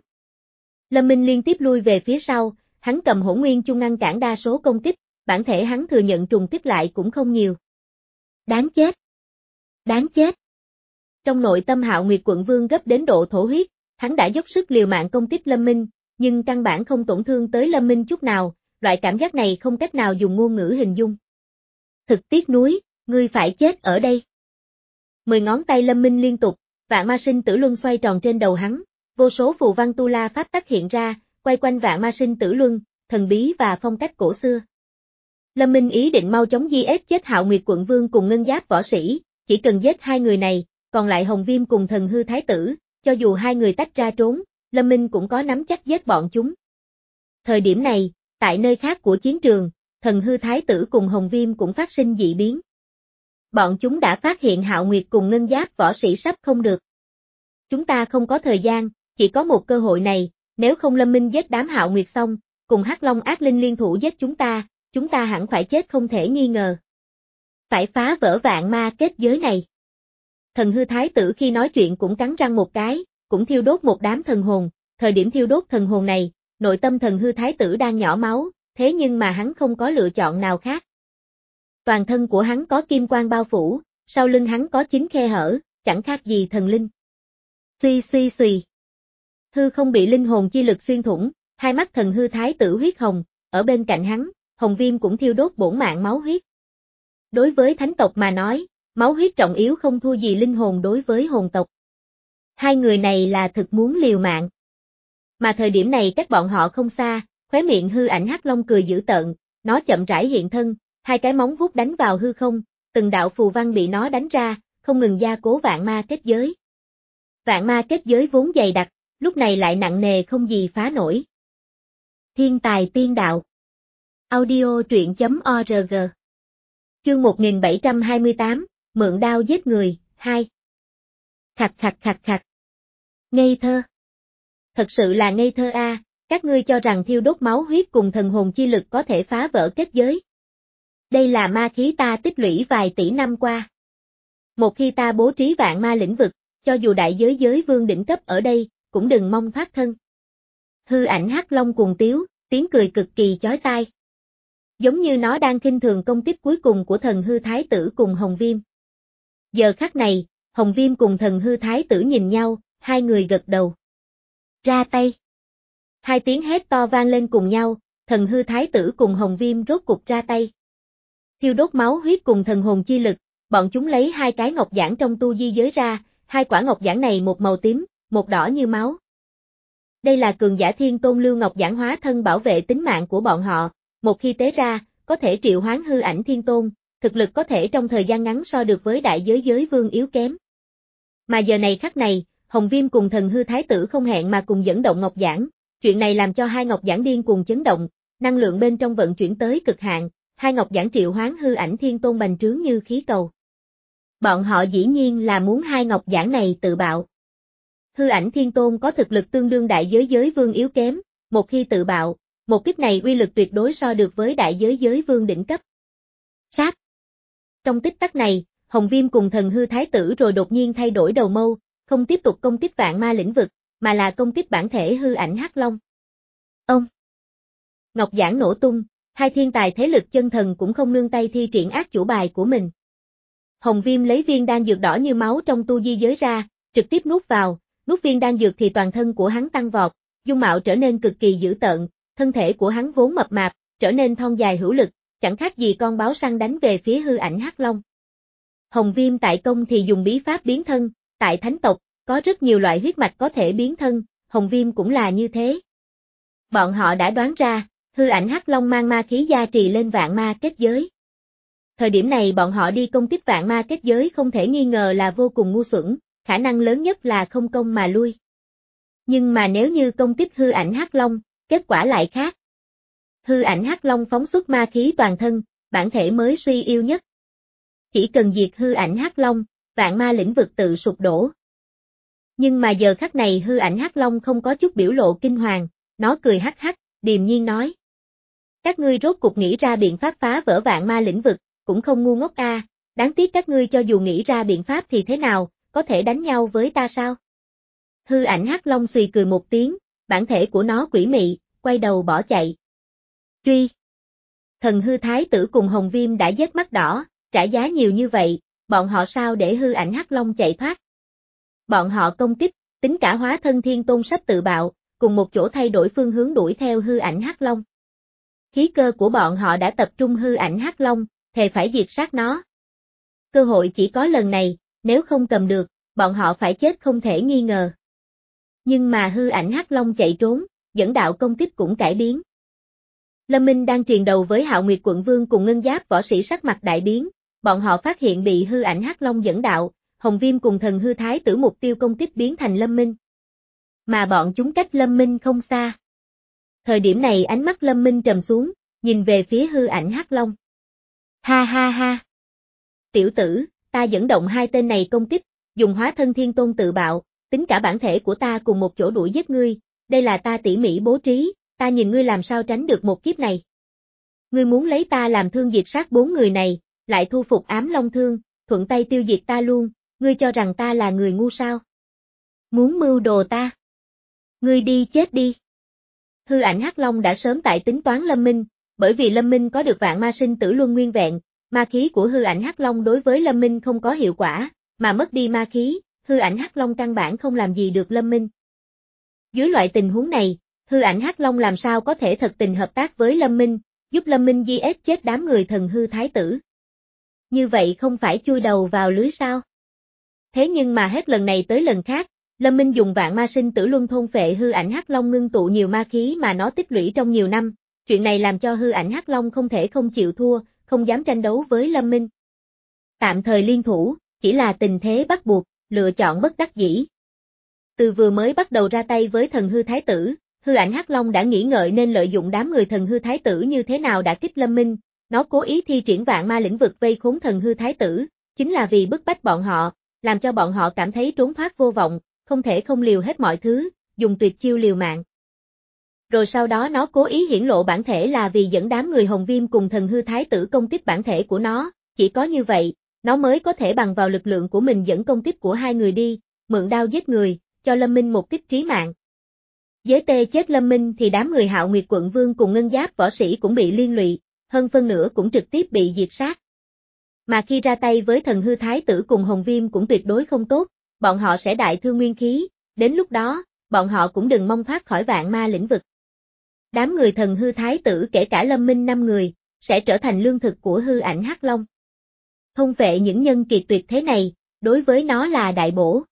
Lâm Minh liên tiếp lui về phía sau, hắn cầm Hỗn Nguyên Chung ngăn cản đa số công kích, bản thể hắn thừa nhận trùng kích lại cũng không nhiều. Đáng chết! Đáng chết! Trong nội tâm Hạo Nguyệt Quận Vương gấp đến độ thổ huyết, hắn đã dốc sức liều mạng công kích Lâm Minh, nhưng căn bản không tổn thương tới Lâm Minh chút nào, loại cảm giác này không cách nào dùng ngôn ngữ hình dung. Thực tiếc nuối, ngươi phải chết ở đây. Mười ngón tay Lâm Minh liên tục, vạn ma sinh tử luân xoay tròn trên đầu hắn, vô số phù văn tu la pháp tắc hiện ra, quay quanh vạn ma sinh tử luân, thần bí và phong cách cổ xưa. Lâm Minh ý định mau chóng giết chết Hạo Nguyệt Quận Vương cùng Ngân Giáp võ sĩ, chỉ cần giết hai người này, còn lại Hồng Viêm cùng Thần Hư Thái Tử, cho dù hai người tách ra trốn, Lâm Minh cũng có nắm chắc giết bọn chúng. Thời điểm này, tại nơi khác của chiến trường, Thần Hư Thái Tử cùng Hồng Viêm cũng phát sinh dị biến. Bọn chúng đã phát hiện Hạo Nguyệt cùng Ngân Giáp võ sĩ sắp không được. Chúng ta không có thời gian, chỉ có một cơ hội này, nếu không Lâm Minh giết đám Hạo Nguyệt xong, cùng Hắc Long ác linh liên thủ giết chúng ta, chúng ta hẳn phải chết không thể nghi ngờ. Phải phá vỡ vạn ma kết giới này. Thần Hư Thái Tử khi nói chuyện cũng cắn răng một cái, cũng thiêu đốt một đám thần hồn, thời điểm thiêu đốt thần hồn này, nội tâm Thần Hư Thái Tử đang nhỏ máu, thế nhưng mà hắn không có lựa chọn nào khác. Toàn thân của hắn có kim quang bao phủ, sau lưng hắn có chín khe hở, chẳng khác gì thần linh. Suy suy suy. Hư không bị linh hồn chi lực xuyên thủng, hai mắt Thần Hư Thái Tử huyết hồng, ở bên cạnh hắn, Hồng Viêm cũng thiêu đốt bổn mạng máu huyết. Đối với thánh tộc mà nói, máu huyết trọng yếu không thua gì linh hồn đối với hồn tộc. Hai người này là thực muốn liều mạng. Mà thời điểm này cách bọn họ không xa, khóe miệng hư ảnh Hắc Long cười dữ tợn, nó chậm rãi hiện thân, hai cái móng vuốt đánh vào hư không, từng đạo phù văn bị nó đánh ra, không ngừng gia cố vạn ma kết giới. Vạn ma kết giới vốn dày đặc, lúc này lại nặng nề không gì phá nổi. Thiên tài tiên đạo. Audio truyện chấm org. Chương một nghìn bảy trăm hai mươi tám, mượn đao giết người, hai. Khặt khặt khặt khặt. Ngây thơ. Thật sự là ngây thơ a, à, các ngươi cho rằng thiêu đốt máu huyết cùng thần hồn chi lực có thể phá vỡ kết giới. Đây là ma khí ta tích lũy vài tỷ năm qua. Một khi ta bố trí vạn ma lĩnh vực, cho dù đại giới giới vương đỉnh cấp ở đây, cũng đừng mong thoát thân. Hư ảnh Hắc Long cuồng tiếu, tiếng cười cực kỳ chói tai. Giống như nó đang khinh thường công kích cuối cùng của Thần Hư Thái Tử cùng Hồng Viêm. Giờ khắc này, Hồng Viêm cùng Thần Hư Thái Tử nhìn nhau, hai người gật đầu. Ra tay. Hai tiếng hét to vang lên cùng nhau, Thần Hư Thái Tử cùng Hồng Viêm rốt cục ra tay. Thiêu đốt máu huyết cùng thần hồn chi lực, bọn chúng lấy hai cái ngọc giản trong tu di giới ra, hai quả ngọc giản này một màu tím, một đỏ như máu. Đây là cường giả Thiên Tôn Lưu Ngọc Giản hóa thân bảo vệ tính mạng của bọn họ, một khi tế ra, có thể triệu hoán hư ảnh Thiên Tôn, thực lực có thể trong thời gian ngắn so được với đại giới giới vương yếu kém. Mà giờ này khắc này, Hồng Viêm cùng Thần Hư Thái Tử không hẹn mà cùng dẫn động ngọc giản, chuyện này làm cho hai ngọc giản điên cuồng chấn động, năng lượng bên trong vận chuyển tới cực hạn, hai ngọc giản triệu hoán hư ảnh Thiên Tôn bành trướng như khí cầu. Bọn họ dĩ nhiên là muốn hai ngọc giản này tự bạo. Hư Ảnh Thiên Tôn có thực lực tương đương đại giới giới vương yếu kém, một khi tự bạo, một kích này uy lực tuyệt đối so được với đại giới giới vương đỉnh cấp. Sát. Trong tích tắc này, Hồng Viêm cùng Thần Hư Thái Tử rồi đột nhiên thay đổi đầu mâu, không tiếp tục công kích vạn ma lĩnh vực, mà là công kích bản thể Hư Ảnh Hắc Long. Ông. Ngọc giản nổ tung, hai thiên tài thế lực chân thần cũng không nương tay thi triển ác chủ bài của mình. Hồng Viêm lấy viên đan dược đỏ như máu trong tu di giới ra, trực tiếp nuốt vào, nuốt viên đan dược thì toàn thân của hắn tăng vọt, dung mạo trở nên cực kỳ dữ tợn, thân thể của hắn vốn mập mạp, trở nên thon dài hữu lực, chẳng khác gì con báo săn đánh về phía Hư Ảnh Hắc Long. Hồng Viêm tại công thì dùng bí pháp biến thân, tại thánh tộc, có rất nhiều loại huyết mạch có thể biến thân, Hồng Viêm cũng là như thế. Bọn họ đã đoán ra, Hư Ảnh Hắc Long mang ma khí gia trì lên vạn ma kết giới. Thời điểm này bọn họ đi công kích vạn ma kết giới không thể nghi ngờ là vô cùng ngu xuẩn, khả năng lớn nhất là không công mà lui. Nhưng mà nếu như công kích Hư Ảnh Hắc Long, kết quả lại khác. Hư Ảnh Hắc Long phóng xuất ma khí toàn thân, bản thể mới suy yếu nhất. Chỉ cần diệt Hư Ảnh Hắc Long, vạn ma lĩnh vực tự sụp đổ. Nhưng mà giờ khắc này Hư Ảnh Hắc Long không có chút biểu lộ kinh hoàng, nó cười hắc hắc, điềm nhiên nói. Các ngươi rốt cục nghĩ ra biện pháp phá vỡ vạn ma lĩnh vực, cũng không ngu ngốc a, đáng tiếc các ngươi cho dù nghĩ ra biện pháp thì thế nào, có thể đánh nhau với ta sao? Hư Ảnh Hắc Long xùy cười một tiếng, bản thể của nó quỷ mị, quay đầu bỏ chạy. Truy! Thần Hư Thái Tử cùng Hồng Viêm đã giết mắt đỏ, trả giá nhiều như vậy, bọn họ sao để Hư Ảnh Hắc Long chạy thoát? Bọn họ công kích, tính cả Hóa Thân Thiên Tôn sắp tự bạo, cùng một chỗ thay đổi phương hướng đuổi theo Hư Ảnh Hắc Long. Khí cơ của bọn họ đã tập trung Hư Ảnh Hắc Long, thề phải diệt sát nó. Cơ hội chỉ có lần này, nếu không cầm được, bọn họ phải chết không thể nghi ngờ. Nhưng mà Hư Ảnh Hắc Long chạy trốn, dẫn đạo công kích cũng cải biến. Lâm Minh đang truyền đầu với Hạo Nguyệt Quận Vương cùng Ngân Giáp võ sĩ sắc mặt đại biến, bọn họ phát hiện bị Hư Ảnh Hắc Long dẫn đạo, Hồng Viêm cùng Thần Hư Thái Tử mục tiêu công kích biến thành Lâm Minh. Mà bọn chúng cách Lâm Minh không xa. Thời điểm này ánh mắt Lâm Minh trầm xuống, nhìn về phía Hư Ảnh Hắc Long. Ha ha ha. Tiểu tử, ta dẫn động hai tên này công kích, dùng Hóa Thân Thiên Tôn tự bạo, tính cả bản thể của ta cùng một chỗ đuổi giết ngươi, đây là ta tỉ mỉ bố trí, ta nhìn ngươi làm sao tránh được một kiếp này. Ngươi muốn lấy ta làm thương diệt sát bốn người này, lại thu phục Ám Long Thương, thuận tay tiêu diệt ta luôn, ngươi cho rằng ta là người ngu sao? Muốn mưu đồ ta? Ngươi đi chết đi. Hư Ảnh Hắc Long đã sớm tại tính toán Lâm Minh, bởi vì Lâm Minh có được vạn ma sinh tử luân nguyên vẹn, ma khí của Hư Ảnh Hắc Long đối với Lâm Minh không có hiệu quả, mà mất đi ma khí, Hư Ảnh Hắc Long căn bản không làm gì được Lâm Minh. Dưới loại tình huống này, Hư Ảnh Hắc Long làm sao có thể thật tình hợp tác với Lâm Minh, giúp Lâm Minh giết chết đám người Thần Hư Thái Tử. Như vậy không phải chui đầu vào lưới sao? Thế nhưng mà hết lần này tới lần khác, Lâm Minh dùng vạn ma sinh tử luân thôn phệ Hư Ảnh Hắc Long ngưng tụ nhiều ma khí mà nó tích lũy trong nhiều năm, chuyện này làm cho Hư Ảnh Hắc Long không thể không chịu thua, không dám tranh đấu với Lâm Minh. Tạm thời liên thủ, chỉ là tình thế bắt buộc, lựa chọn bất đắc dĩ. Từ vừa mới bắt đầu ra tay với Thần Hư Thái Tử, Hư Ảnh Hắc Long đã nghĩ ngợi nên lợi dụng đám người Thần Hư Thái Tử như thế nào đã kích Lâm Minh, nó cố ý thi triển vạn ma lĩnh vực vây khốn Thần Hư Thái Tử, chính là vì bức bách bọn họ, làm cho bọn họ cảm thấy trốn thoát vô vọng, không thể không liều hết mọi thứ, dùng tuyệt chiêu liều mạng. Rồi sau đó nó cố ý hiển lộ bản thể là vì dẫn đám người Hồng Viêm cùng Thần Hư Thái Tử công kích bản thể của nó, chỉ có như vậy, nó mới có thể bằng vào lực lượng của mình dẫn công kích của hai người đi, mượn đao giết người, cho Lâm Minh một kích trí mạng. Với tê chết Lâm Minh thì đám người Hạo Nguyệt Quận Vương cùng Ngân Giáp võ sĩ cũng bị liên lụy, hơn phân nửa cũng trực tiếp bị diệt sát. Mà khi ra tay với Thần Hư Thái Tử cùng Hồng Viêm cũng tuyệt đối không tốt, bọn họ sẽ đại thương nguyên khí, đến lúc đó, bọn họ cũng đừng mong thoát khỏi vạn ma lĩnh vực. Đám người Thần Hư Thái Tử kể cả Lâm Minh năm người, sẽ trở thành lương thực của Hư Ảnh Hắc Long. Thôn phệ những nhân kiệt tuyệt thế này, đối với nó là đại bổ.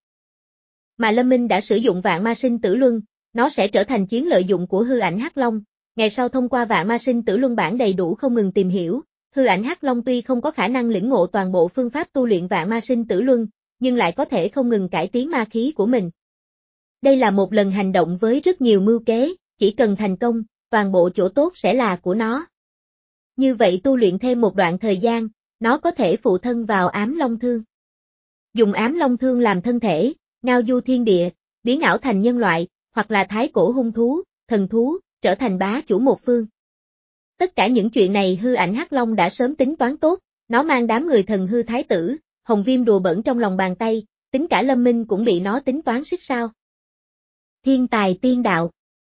Mà Lâm Minh đã sử dụng vạn ma sinh tử luân, nó sẽ trở thành chiến lợi dụng của Hư Ảnh Hắc Long. Ngày sau thông qua vạn ma sinh tử luân bản đầy đủ không ngừng tìm hiểu, Hư Ảnh Hắc Long tuy không có khả năng lĩnh ngộ toàn bộ phương pháp tu luyện vạn ma sinh tử luân, nhưng lại có thể không ngừng cải tiến ma khí của mình. Đây là một lần hành động với rất nhiều mưu kế, chỉ cần thành công, toàn bộ chỗ tốt sẽ là của nó. Như vậy tu luyện thêm một đoạn thời gian, nó có thể phụ thân vào Ám Long Thương. Dùng Ám Long Thương làm thân thể, ngao du thiên địa, biến ảo thành nhân loại, hoặc là thái cổ hung thú, thần thú, trở thành bá chủ một phương. Tất cả những chuyện này hư ảnh hắc long đã sớm tính toán tốt, nó mang đám người thần hư thái tử, hồng viêm đùa bỡn trong lòng bàn tay, tính cả Lâm Minh cũng bị nó tính toán xích sao. Thiên tài tiên đạo.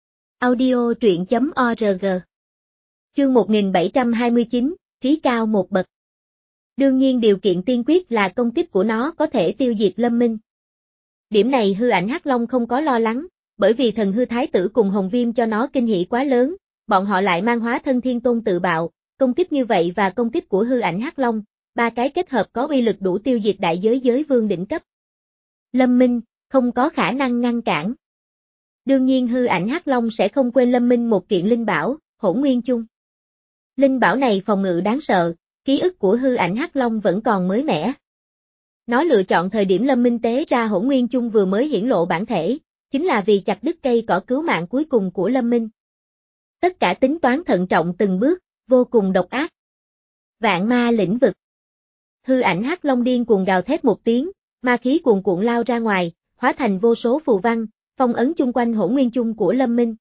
Audio truyện chấm org. Chương một nghìn bảy trăm hai mươi chín, trí cao một bậc. Đương nhiên điều kiện tiên quyết là công kích của nó có thể tiêu diệt Lâm Minh. Điểm này hư ảnh hắc long không có lo lắng, bởi vì thần hư thái tử cùng hồng viêm cho nó kinh hỉ quá lớn, bọn họ lại mang hóa thân thiên tôn tự bạo, công kích như vậy và công kích của hư ảnh hắc long, ba cái kết hợp có uy lực đủ tiêu diệt đại giới giới vương đỉnh cấp. Lâm Minh, không có khả năng ngăn cản. Đương nhiên hư ảnh hắc long sẽ không quên Lâm Minh một kiện linh bảo, Hỗn Nguyên Chung. Linh bảo này phòng ngự đáng sợ, ký ức của hư ảnh hắc long vẫn còn mới mẻ. Nó lựa chọn thời điểm Lâm Minh tế ra Hỗn Nguyên Chung vừa mới hiển lộ bản thể, chính là vì chặt đứt cây cỏ cứu mạng cuối cùng của Lâm Minh. Tất cả tính toán thận trọng từng bước, vô cùng độc ác. Vạn ma lĩnh vực. Hư ảnh hắc long điên cuồng gào thét một tiếng, ma khí cuồn cuộn lao ra ngoài, hóa thành vô số phù văn, phong ấn chung quanh Hỗn Nguyên Chung của Lâm Minh.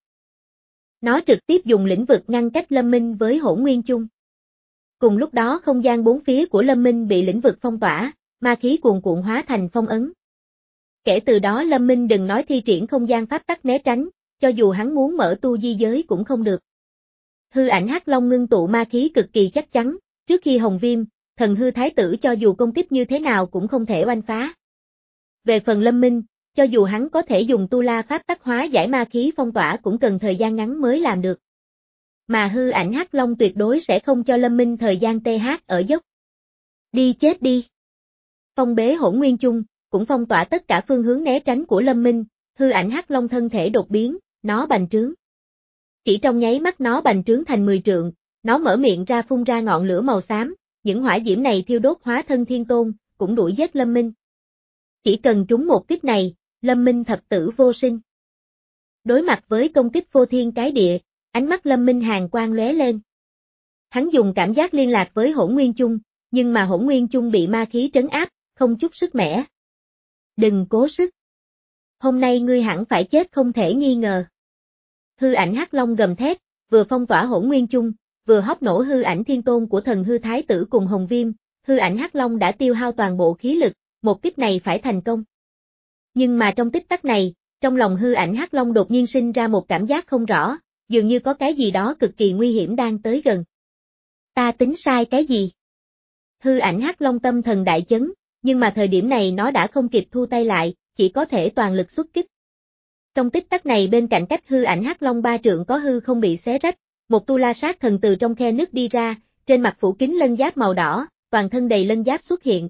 Nó trực tiếp dùng lĩnh vực ngăn cách Lâm Minh với Hỗn Nguyên Chung. Cùng lúc đó không gian bốn phía của Lâm Minh bị lĩnh vực phong tỏa, ma khí cuồn cuộn hóa thành phong ấn. Kể từ đó Lâm Minh đừng nói thi triển không gian pháp tắc né tránh, cho dù hắn muốn mở tu di giới cũng không được. Hư ảnh hắc long ngưng tụ ma khí cực kỳ chắc chắn, trước khi hồng viêm, thần hư thái tử cho dù công kích như thế nào cũng không thể oanh phá. Về phần Lâm Minh, cho dù hắn có thể dùng tu la pháp tắc hóa giải ma khí phong tỏa cũng cần thời gian ngắn mới làm được. Mà hư ảnh hắc long tuyệt đối sẽ không cho Lâm Minh thời gian tê hát ở dốc. Đi chết đi. Phong bế Hỗn Nguyên Chung, cũng phong tỏa tất cả phương hướng né tránh của Lâm Minh, hư ảnh hắc long thân thể đột biến, nó bành trướng. Chỉ trong nháy mắt nó bành trướng thành mười trượng, nó mở miệng ra phun ra ngọn lửa màu xám, những hỏa diễm này thiêu đốt hóa thân thiên tôn, cũng đuổi giết Lâm Minh. Chỉ cần trúng một kích này, Lâm Minh thập tử vô sinh. Đối mặt với công kích phô thiên cái địa, ánh mắt Lâm Minh hàn quang lóe lên. Hắn dùng cảm giác liên lạc với Hỗn Nguyên Chung, nhưng mà Hỗn Nguyên Chung bị ma khí trấn áp, không chút sức mẻ. Đừng cố sức. Hôm nay ngươi hẳn phải chết không thể nghi ngờ. Hư ảnh hắc long gầm thét, vừa phong tỏa Hỗn Nguyên Chung, vừa hóc nổ hư ảnh thiên tôn của thần hư thái tử cùng hồng viêm, hư ảnh hắc long đã tiêu hao toàn bộ khí lực, một kích này phải thành công. Nhưng mà trong tích tắc này, trong lòng hư ảnh hắc long đột nhiên sinh ra một cảm giác không rõ, dường như có cái gì đó cực kỳ nguy hiểm đang tới gần. Ta tính sai cái gì? Hư ảnh hắc long tâm thần đại chấn, nhưng mà thời điểm này nó đã không kịp thu tay lại, chỉ có thể toàn lực xuất kích. Trong tích tắc này bên cạnh cách hư ảnh hắc long ba trượng có hư không bị xé rách, một tu la sát thần từ trong khe nứt đi ra, trên mặt phủ kín lân giáp màu đỏ, toàn thân đầy lân giáp xuất hiện.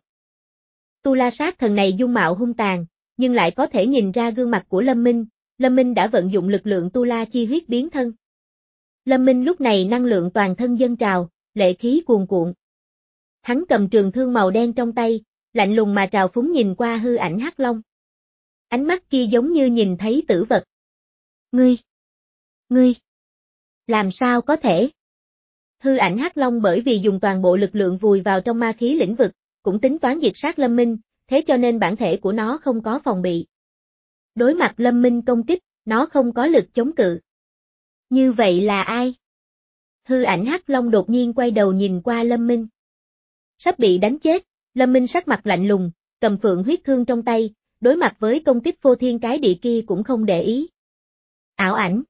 Tu la sát thần này dung mạo hung tàn, nhưng lại có thể nhìn ra gương mặt của Lâm Minh, Lâm Minh đã vận dụng lực lượng tu la chi huyết biến thân. Lâm Minh lúc này năng lượng toàn thân dâng trào, lệ khí cuồn cuộn. Hắn cầm trường thương màu đen trong tay, lạnh lùng mà trào phúng nhìn qua hư ảnh hắc long. Ánh mắt kia giống như nhìn thấy tử vật. Ngươi! Ngươi! Làm sao có thể? Hư ảnh hắc long bởi vì dùng toàn bộ lực lượng vùi vào trong ma khí lĩnh vực, cũng tính toán diệt sát Lâm Minh, thế cho nên bản thể của nó không có phòng bị. Đối mặt Lâm Minh công kích, nó không có lực chống cự. Như vậy là ai? Hư ảnh hắc long đột nhiên quay đầu nhìn qua Lâm Minh. Sắp bị đánh chết, Lâm Minh sắc mặt lạnh lùng, cầm phượng huyết thương trong tay, đối mặt với công kích phô thiên cái địa kia cũng không để ý. Ảo ảnh.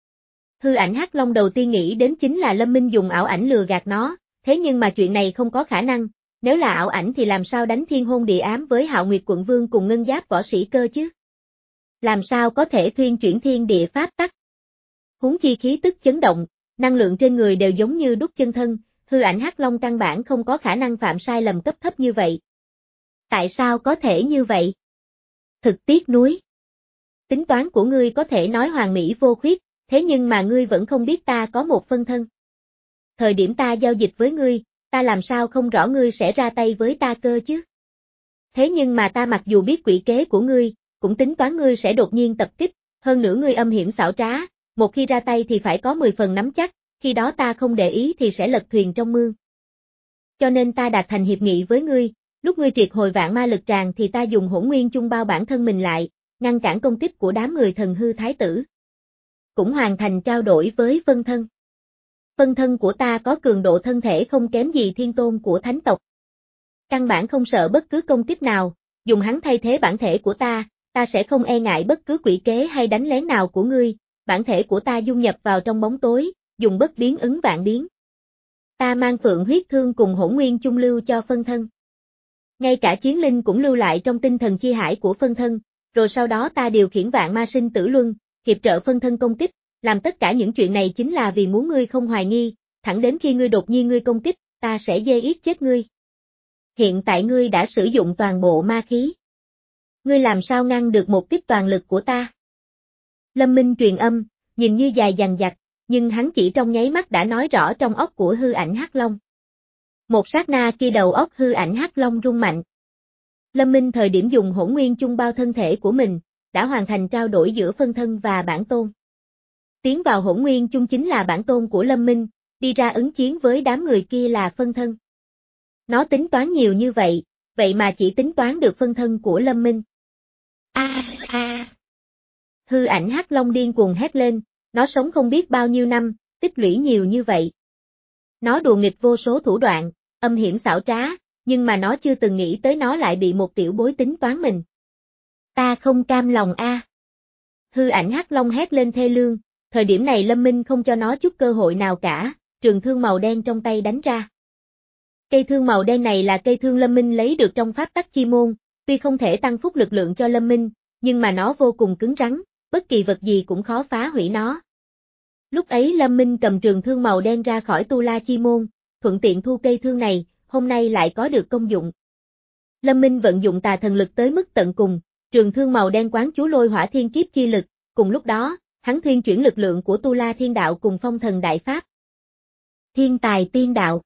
Hư ảnh hắc long đầu tiên nghĩ đến chính là Lâm Minh dùng ảo ảnh lừa gạt nó, thế nhưng mà chuyện này không có khả năng, nếu là ảo ảnh thì làm sao đánh thiên hôn địa ám với Hạo Nguyệt quận vương cùng ngân giáp võ sĩ cơ chứ? Làm sao có thể thuyên chuyển thiên địa pháp tắc? Huống chi khí tức chấn động, năng lượng trên người đều giống như đúc chân thân, hư ảnh hắc long căn bản không có khả năng phạm sai lầm cấp thấp như vậy. Tại sao có thể như vậy? Thực tiếc nuối. Tính toán của ngươi có thể nói hoàn mỹ vô khuyết, thế nhưng mà ngươi vẫn không biết ta có một phân thân. Thời điểm ta giao dịch với ngươi, ta làm sao không rõ ngươi sẽ ra tay với ta cơ chứ? Thế nhưng mà ta mặc dù biết quỷ kế của ngươi, cũng tính toán ngươi sẽ đột nhiên tập kích, hơn nữa ngươi âm hiểm xảo trá, một khi ra tay thì phải có mười phần nắm chắc, khi đó ta không để ý thì sẽ lật thuyền trong mương. Cho nên ta đạt thành hiệp nghị với ngươi, lúc ngươi triệt hồi vạn ma lực tràng thì ta dùng hỗn nguyên chung bao bản thân mình lại, ngăn cản công kích của đám người thần hư thái tử. Cũng hoàn thành trao đổi với phân thân. Phân thân của ta có cường độ thân thể không kém gì thiên tôn của thánh tộc. Căn bản không sợ bất cứ công kích nào, dùng hắn thay thế bản thể của ta, ta sẽ không e ngại bất cứ quỷ kế hay đánh lén nào của ngươi, bản thể của ta dung nhập vào trong bóng tối, dùng bất biến ứng vạn biến. Ta mang phượng huyết thương cùng hỗn nguyên chung lưu cho phân thân. Ngay cả chiến linh cũng lưu lại trong tinh thần chi hải của phân thân, rồi sau đó ta điều khiển vạn ma sinh tử luân, hiệp trợ phân thân công kích, làm tất cả những chuyện này chính là vì muốn ngươi không hoài nghi, thẳng đến khi ngươi đột nhiên ngươi công kích, ta sẽ dê yết chết ngươi. Hiện tại ngươi đã sử dụng toàn bộ ma khí. Ngươi làm sao ngăn được một kích toàn lực của ta? Lâm Minh truyền âm, nhìn như dài dằng dặc, nhưng hắn chỉ trong nháy mắt đã nói rõ trong óc của hư ảnh Hắc Long. Một sát na kia đầu óc hư ảnh Hắc Long rung mạnh. Lâm Minh thời điểm dùng hỗn nguyên chung bao thân thể của mình, đã hoàn thành trao đổi giữa phân thân và bản tôn. Tiến vào hỗn nguyên chung chính là bản tôn của Lâm Minh, đi ra ứng chiến với đám người kia là phân thân. Nó tính toán nhiều như vậy, vậy mà chỉ tính toán được phân thân của Lâm Minh. A a. Hư ảnh Hắc Long điên cuồng hét lên, nó sống không biết bao nhiêu năm, tích lũy nhiều như vậy. Nó đùa nghịch vô số thủ đoạn, âm hiểm xảo trá, nhưng mà nó chưa từng nghĩ tới nó lại bị một tiểu bối tính toán mình. Ta không cam lòng a. Hư ảnh Hắc Long hét lên thê lương, thời điểm này Lâm Minh không cho nó chút cơ hội nào cả, trường thương màu đen trong tay đánh ra. Cây thương màu đen này là cây thương Lâm Minh lấy được trong pháp tắc chi môn, tuy không thể tăng phúc lực lượng cho Lâm Minh, nhưng mà nó vô cùng cứng rắn, bất kỳ vật gì cũng khó phá hủy nó. Lúc ấy Lâm Minh cầm trường thương màu đen ra khỏi tu la chi môn, thuận tiện thu cây thương này, hôm nay lại có được công dụng. Lâm Minh vận dụng tà thần lực tới mức tận cùng, trường thương màu đen quán chú lôi hỏa thiên kiếp chi lực, cùng lúc đó, hắn thuyên chuyển lực lượng của tu la thiên đạo cùng phong thần đại pháp. Thiên tài tiên đạo.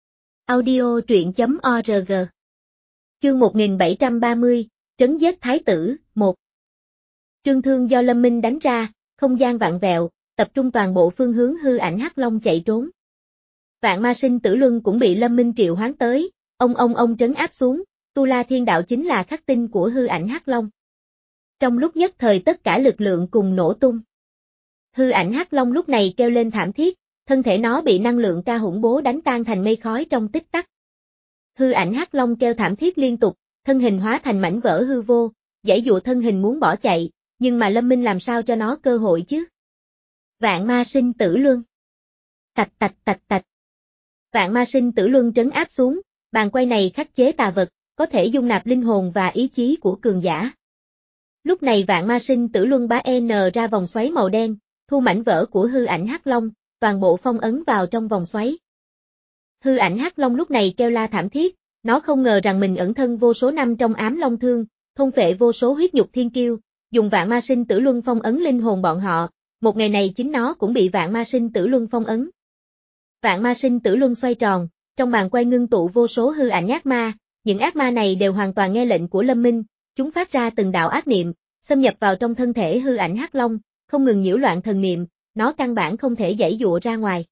Audio truyện chấm org. Chương một nghìn bảy trăm ba mươi, Trấn giết thái tử, một. Trương thương do Lâm Minh đánh ra, không gian vặn vẹo, tập trung toàn bộ phương hướng hư ảnh Hắc Long chạy trốn. Vạn ma sinh tử luân cũng bị Lâm Minh triệu hoán tới, ông ông ông trấn áp xuống, tu la thiên đạo chính là khắc tinh của hư ảnh Hắc Long. Trong lúc nhất thời tất cả lực lượng cùng nổ tung. Hư ảnh Hắc Long lúc này kêu lên thảm thiết, thân thể nó bị năng lượng ca hủng bố đánh tan thành mây khói trong tích tắc. Hư ảnh Hắc Long kêu thảm thiết liên tục, thân hình hóa thành mảnh vỡ hư vô, giãy dụa thân hình muốn bỏ chạy, nhưng mà Lâm Minh làm sao cho nó cơ hội chứ? Vạn ma sinh tử luân. Tạch tạch tạch tạch. Vạn ma sinh tử luân trấn áp xuống, bàn quay này khắc chế tà vật, có thể dung nạp linh hồn và ý chí của cường giả. Lúc này vạn ma sinh tử luân bá N ra vòng xoáy màu đen, thu mảnh vỡ của hư ảnh Hắc Long, toàn bộ phong ấn vào trong vòng xoáy. Hư ảnh Hắc Long lúc này kêu la thảm thiết, nó không ngờ rằng mình ẩn thân vô số năm trong ám long thương, thôn phệ vô số huyết nhục thiên kiêu, dùng vạn ma sinh tử luân phong ấn linh hồn bọn họ, một ngày này chính nó cũng bị vạn ma sinh tử luân phong ấn. Vạn ma sinh tử luân xoay tròn, trong bàn quay ngưng tụ vô số hư ảnh ác ma, những ác ma này đều hoàn toàn nghe lệnh của Lâm Minh, chúng phát ra từng đạo ác niệm, xâm nhập vào trong thân thể hư ảnh Hắc Long, không ngừng nhiễu loạn thần niệm, nó căn bản không thể giãy dụa ra ngoài.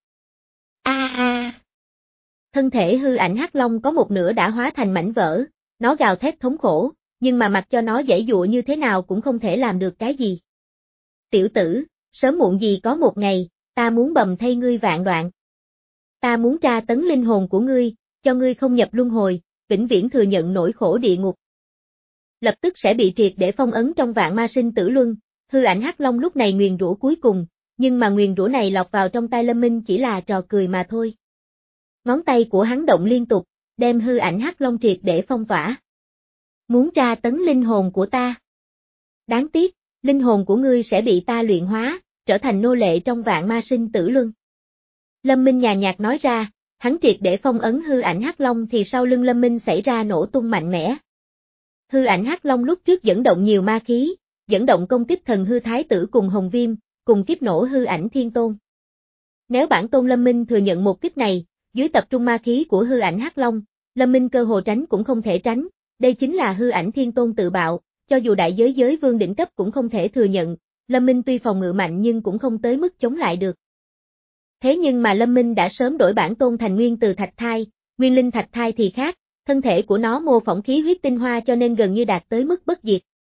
A a. Thân thể hư ảnh Hắc Long có một nửa đã hóa thành mảnh vỡ, nó gào thét thống khổ, nhưng mà mặc cho nó giãy dụa như thế nào cũng không thể làm được cái gì. Tiểu tử, sớm muộn gì có một ngày, ta muốn bầm thay ngươi vạn đoạn. Ta muốn tra tấn linh hồn của ngươi, cho ngươi không nhập luân hồi, vĩnh viễn thừa nhận nỗi khổ địa ngục. Lập tức sẽ bị triệt để phong ấn trong vạn ma sinh tử luân, hư ảnh Hắc Long lúc này nguyền rủa cuối cùng, nhưng mà nguyền rủa này lọt vào trong tai Lâm Minh chỉ là trò cười mà thôi. Ngón tay của hắn động liên tục, đem hư ảnh Hắc Long triệt để phong tỏa. Muốn tra tấn linh hồn của ta. Đáng tiếc, linh hồn của ngươi sẽ bị ta luyện hóa, trở thành nô lệ trong vạn ma sinh tử luân. Lâm Minh nhàn nhạt nói ra, hắn triệt để phong ấn hư ảnh Hắc Long thì sau lưng Lâm Minh xảy ra nổ tung mạnh mẽ. Hư ảnh Hắc Long lúc trước dẫn động nhiều ma khí, dẫn động công kích thần hư thái tử cùng Hồng Viêm, cùng kiếp nổ hư ảnh thiên tôn. Nếu bản tôn Lâm Minh thừa nhận một kích này, dưới tập trung ma khí của hư ảnh Hắc Long, Lâm Minh cơ hồ tránh cũng không thể tránh, đây chính là hư ảnh thiên tôn tự bạo, cho dù đại giới giới vương đỉnh cấp cũng không thể thừa nhận, Lâm Minh tuy phòng ngự mạnh nhưng cũng không tới mức chống lại được. Thế nhưng mà Lâm Minh đã sớm đổi bản tôn thành nguyên từ thạch thai, nguyên linh thạch thai thì khác, thân thể của nó mô phỏng khí huyết tinh hoa cho nên gần như đạt tới mức bất diệt.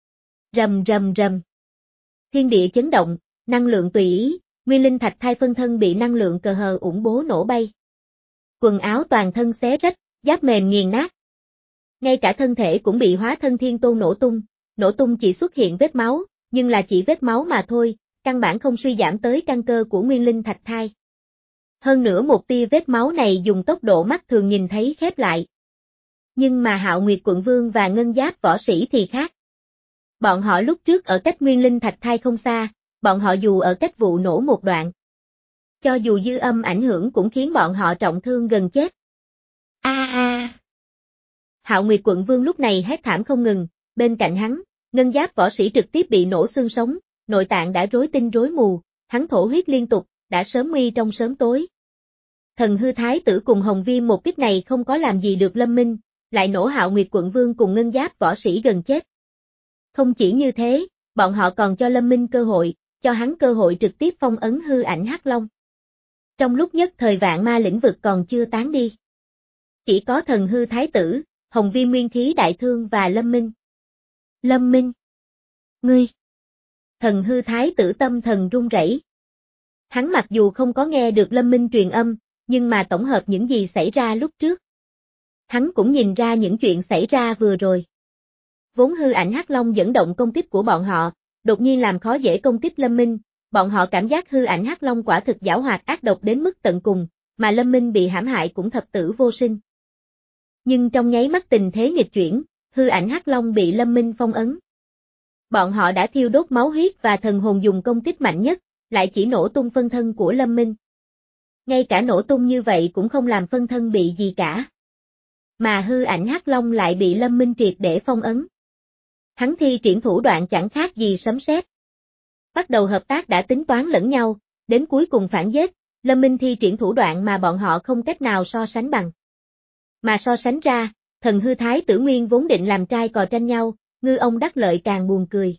Rầm rầm rầm. Thiên địa chấn động, năng lượng tùy ý, Nguyên Linh Thạch Thai phân thân bị năng lượng cờ hờ ủng bố nổ bay. Quần áo toàn thân xé rách, giáp mềm nghiền nát. Ngay cả thân thể cũng bị hóa thân thiên tôn nổ tung, nổ tung chỉ xuất hiện vết máu, nhưng là chỉ vết máu mà thôi, căn bản không suy giảm tới căn cơ của Nguyên Linh Thạch Thai. Hơn nữa một tia vết máu này dùng tốc độ mắt thường nhìn thấy khép lại. Nhưng mà Hạo Nguyệt Quận Vương và Ngân Giáp võ sĩ thì khác. Bọn họ lúc trước ở cách Nguyên Linh Thạch Thai không xa, bọn họ dù ở cách vụ nổ một đoạn. Cho dù dư âm ảnh hưởng cũng khiến bọn họ trọng thương gần chết. A a. Hạo Nguyệt Quận Vương lúc này hét thảm không ngừng, bên cạnh hắn, Ngân Giáp võ sĩ trực tiếp bị nổ xương sống, nội tạng đã rối tinh rối mù, hắn thổ huyết liên tục, đã sớm nguy trong sớm tối. Thần hư thái tử cùng Hồng Viêm một kích này không có làm gì được Lâm Minh, lại nổ Hạo Nguyệt Quận Vương cùng Ngân Giáp võ sĩ gần chết. Không chỉ như thế, bọn họ còn cho Lâm Minh cơ hội, cho hắn cơ hội trực tiếp phong ấn hư ảnh Hắc Long. Trong lúc nhất thời vạn ma lĩnh vực còn chưa tán đi. Chỉ có thần hư thái tử, Hồng Viêm nguyên khí đại thương và Lâm Minh. Lâm Minh! Ngươi! Thần hư thái tử tâm thần run rẩy. Hắn mặc dù không có nghe được Lâm Minh truyền âm, nhưng mà tổng hợp những gì xảy ra lúc trước. Hắn cũng nhìn ra những chuyện xảy ra vừa rồi. Vốn hư ảnh Hắc Long dẫn động công kích của bọn họ, đột nhiên làm khó dễ công kích Lâm Minh, bọn họ cảm giác hư ảnh Hắc Long quả thực giảo hoạt ác độc đến mức tận cùng, mà Lâm Minh bị hãm hại cũng thập tử vô sinh. Nhưng trong nháy mắt tình thế nghịch chuyển, hư ảnh Hắc Long bị Lâm Minh phong ấn. Bọn họ đã thiêu đốt máu huyết và thần hồn dùng công kích mạnh nhất, lại chỉ nổ tung phân thân của Lâm Minh. Ngay cả nổ tung như vậy cũng không làm phân thân bị gì cả. Mà hư ảnh Hắc Long lại bị Lâm Minh triệt để phong ấn. Hắn thi triển thủ đoạn chẳng khác gì sấm sét. Bắt đầu hợp tác đã tính toán lẫn nhau, đến cuối cùng phản giết, Lâm Minh thi triển thủ đoạn mà bọn họ không cách nào so sánh bằng. Mà so sánh ra, thần hư thái tử nguyên vốn định làm trai cò tranh nhau, ngư ông đắc lợi càng buồn cười.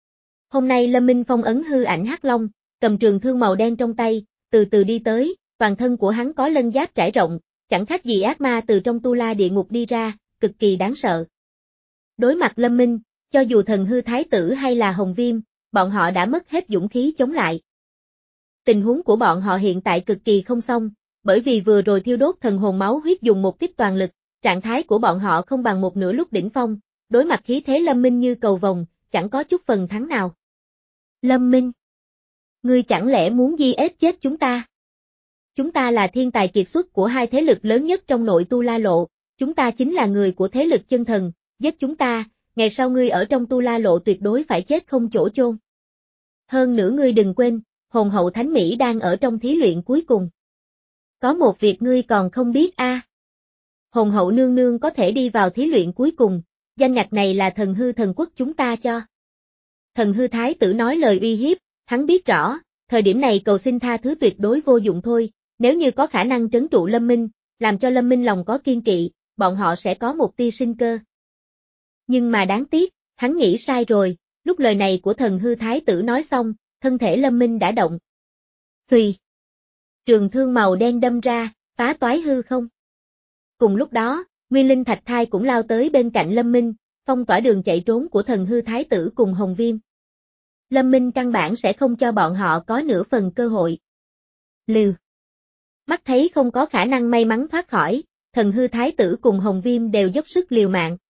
Hôm nay Lâm Minh phong ấn hư ảnh Hắc Long, cầm trường thương màu đen trong tay, từ từ đi tới, toàn thân của hắn có lân giáp trải rộng, chẳng khác gì ác ma từ trong tu la địa ngục đi ra, cực kỳ đáng sợ. Đối mặt Lâm Minh, cho dù thần hư thái tử hay là Hồng Viêm, bọn họ đã mất hết dũng khí chống lại. Tình huống của bọn họ hiện tại cực kỳ không xong, bởi vì vừa rồi thiêu đốt thần hồn máu huyết dùng một kích toàn lực, trạng thái của bọn họ không bằng một nửa lúc đỉnh phong, đối mặt khí thế Lâm Minh như cầu vồng, chẳng có chút phần thắng nào. Lâm Minh! Ngươi chẳng lẽ muốn di ết chết chúng ta? Chúng ta là thiên tài kiệt xuất của hai thế lực lớn nhất trong nội tu la lộ, chúng ta chính là người của thế lực chân thần, giết chúng ta, ngày sau ngươi ở trong tu la lộ tuyệt đối phải chết không chỗ chôn. Hơn nữa ngươi đừng quên, hồn hậu Thánh Mỹ đang ở trong thí luyện cuối cùng. Có một việc ngươi còn không biết a. À. Hồn hậu nương nương có thể đi vào thí luyện cuối cùng, danh ngạch này là thần hư thần quốc chúng ta cho. Thần hư thái tử nói lời uy hiếp, hắn biết rõ, thời điểm này cầu xin tha thứ tuyệt đối vô dụng thôi, nếu như có khả năng trấn trụ Lâm Minh, làm cho Lâm Minh lòng có kiên kỵ, bọn họ sẽ có một tia sinh cơ. Nhưng mà đáng tiếc, hắn nghĩ sai rồi, lúc lời này của thần hư thái tử nói xong, thân thể Lâm Minh đã động. Phì! Trường thương màu đen đâm ra, phá toái hư không. Cùng lúc đó, Nguyên Linh Thạch Thai cũng lao tới bên cạnh Lâm Minh, phong tỏa đường chạy trốn của thần hư thái tử cùng Hồng Viêm. Lâm Minh căn bản sẽ không cho bọn họ có nửa phần cơ hội. Liều! Mắt thấy không có khả năng may mắn thoát khỏi, thần hư thái tử cùng Hồng Viêm đều dốc sức liều mạng,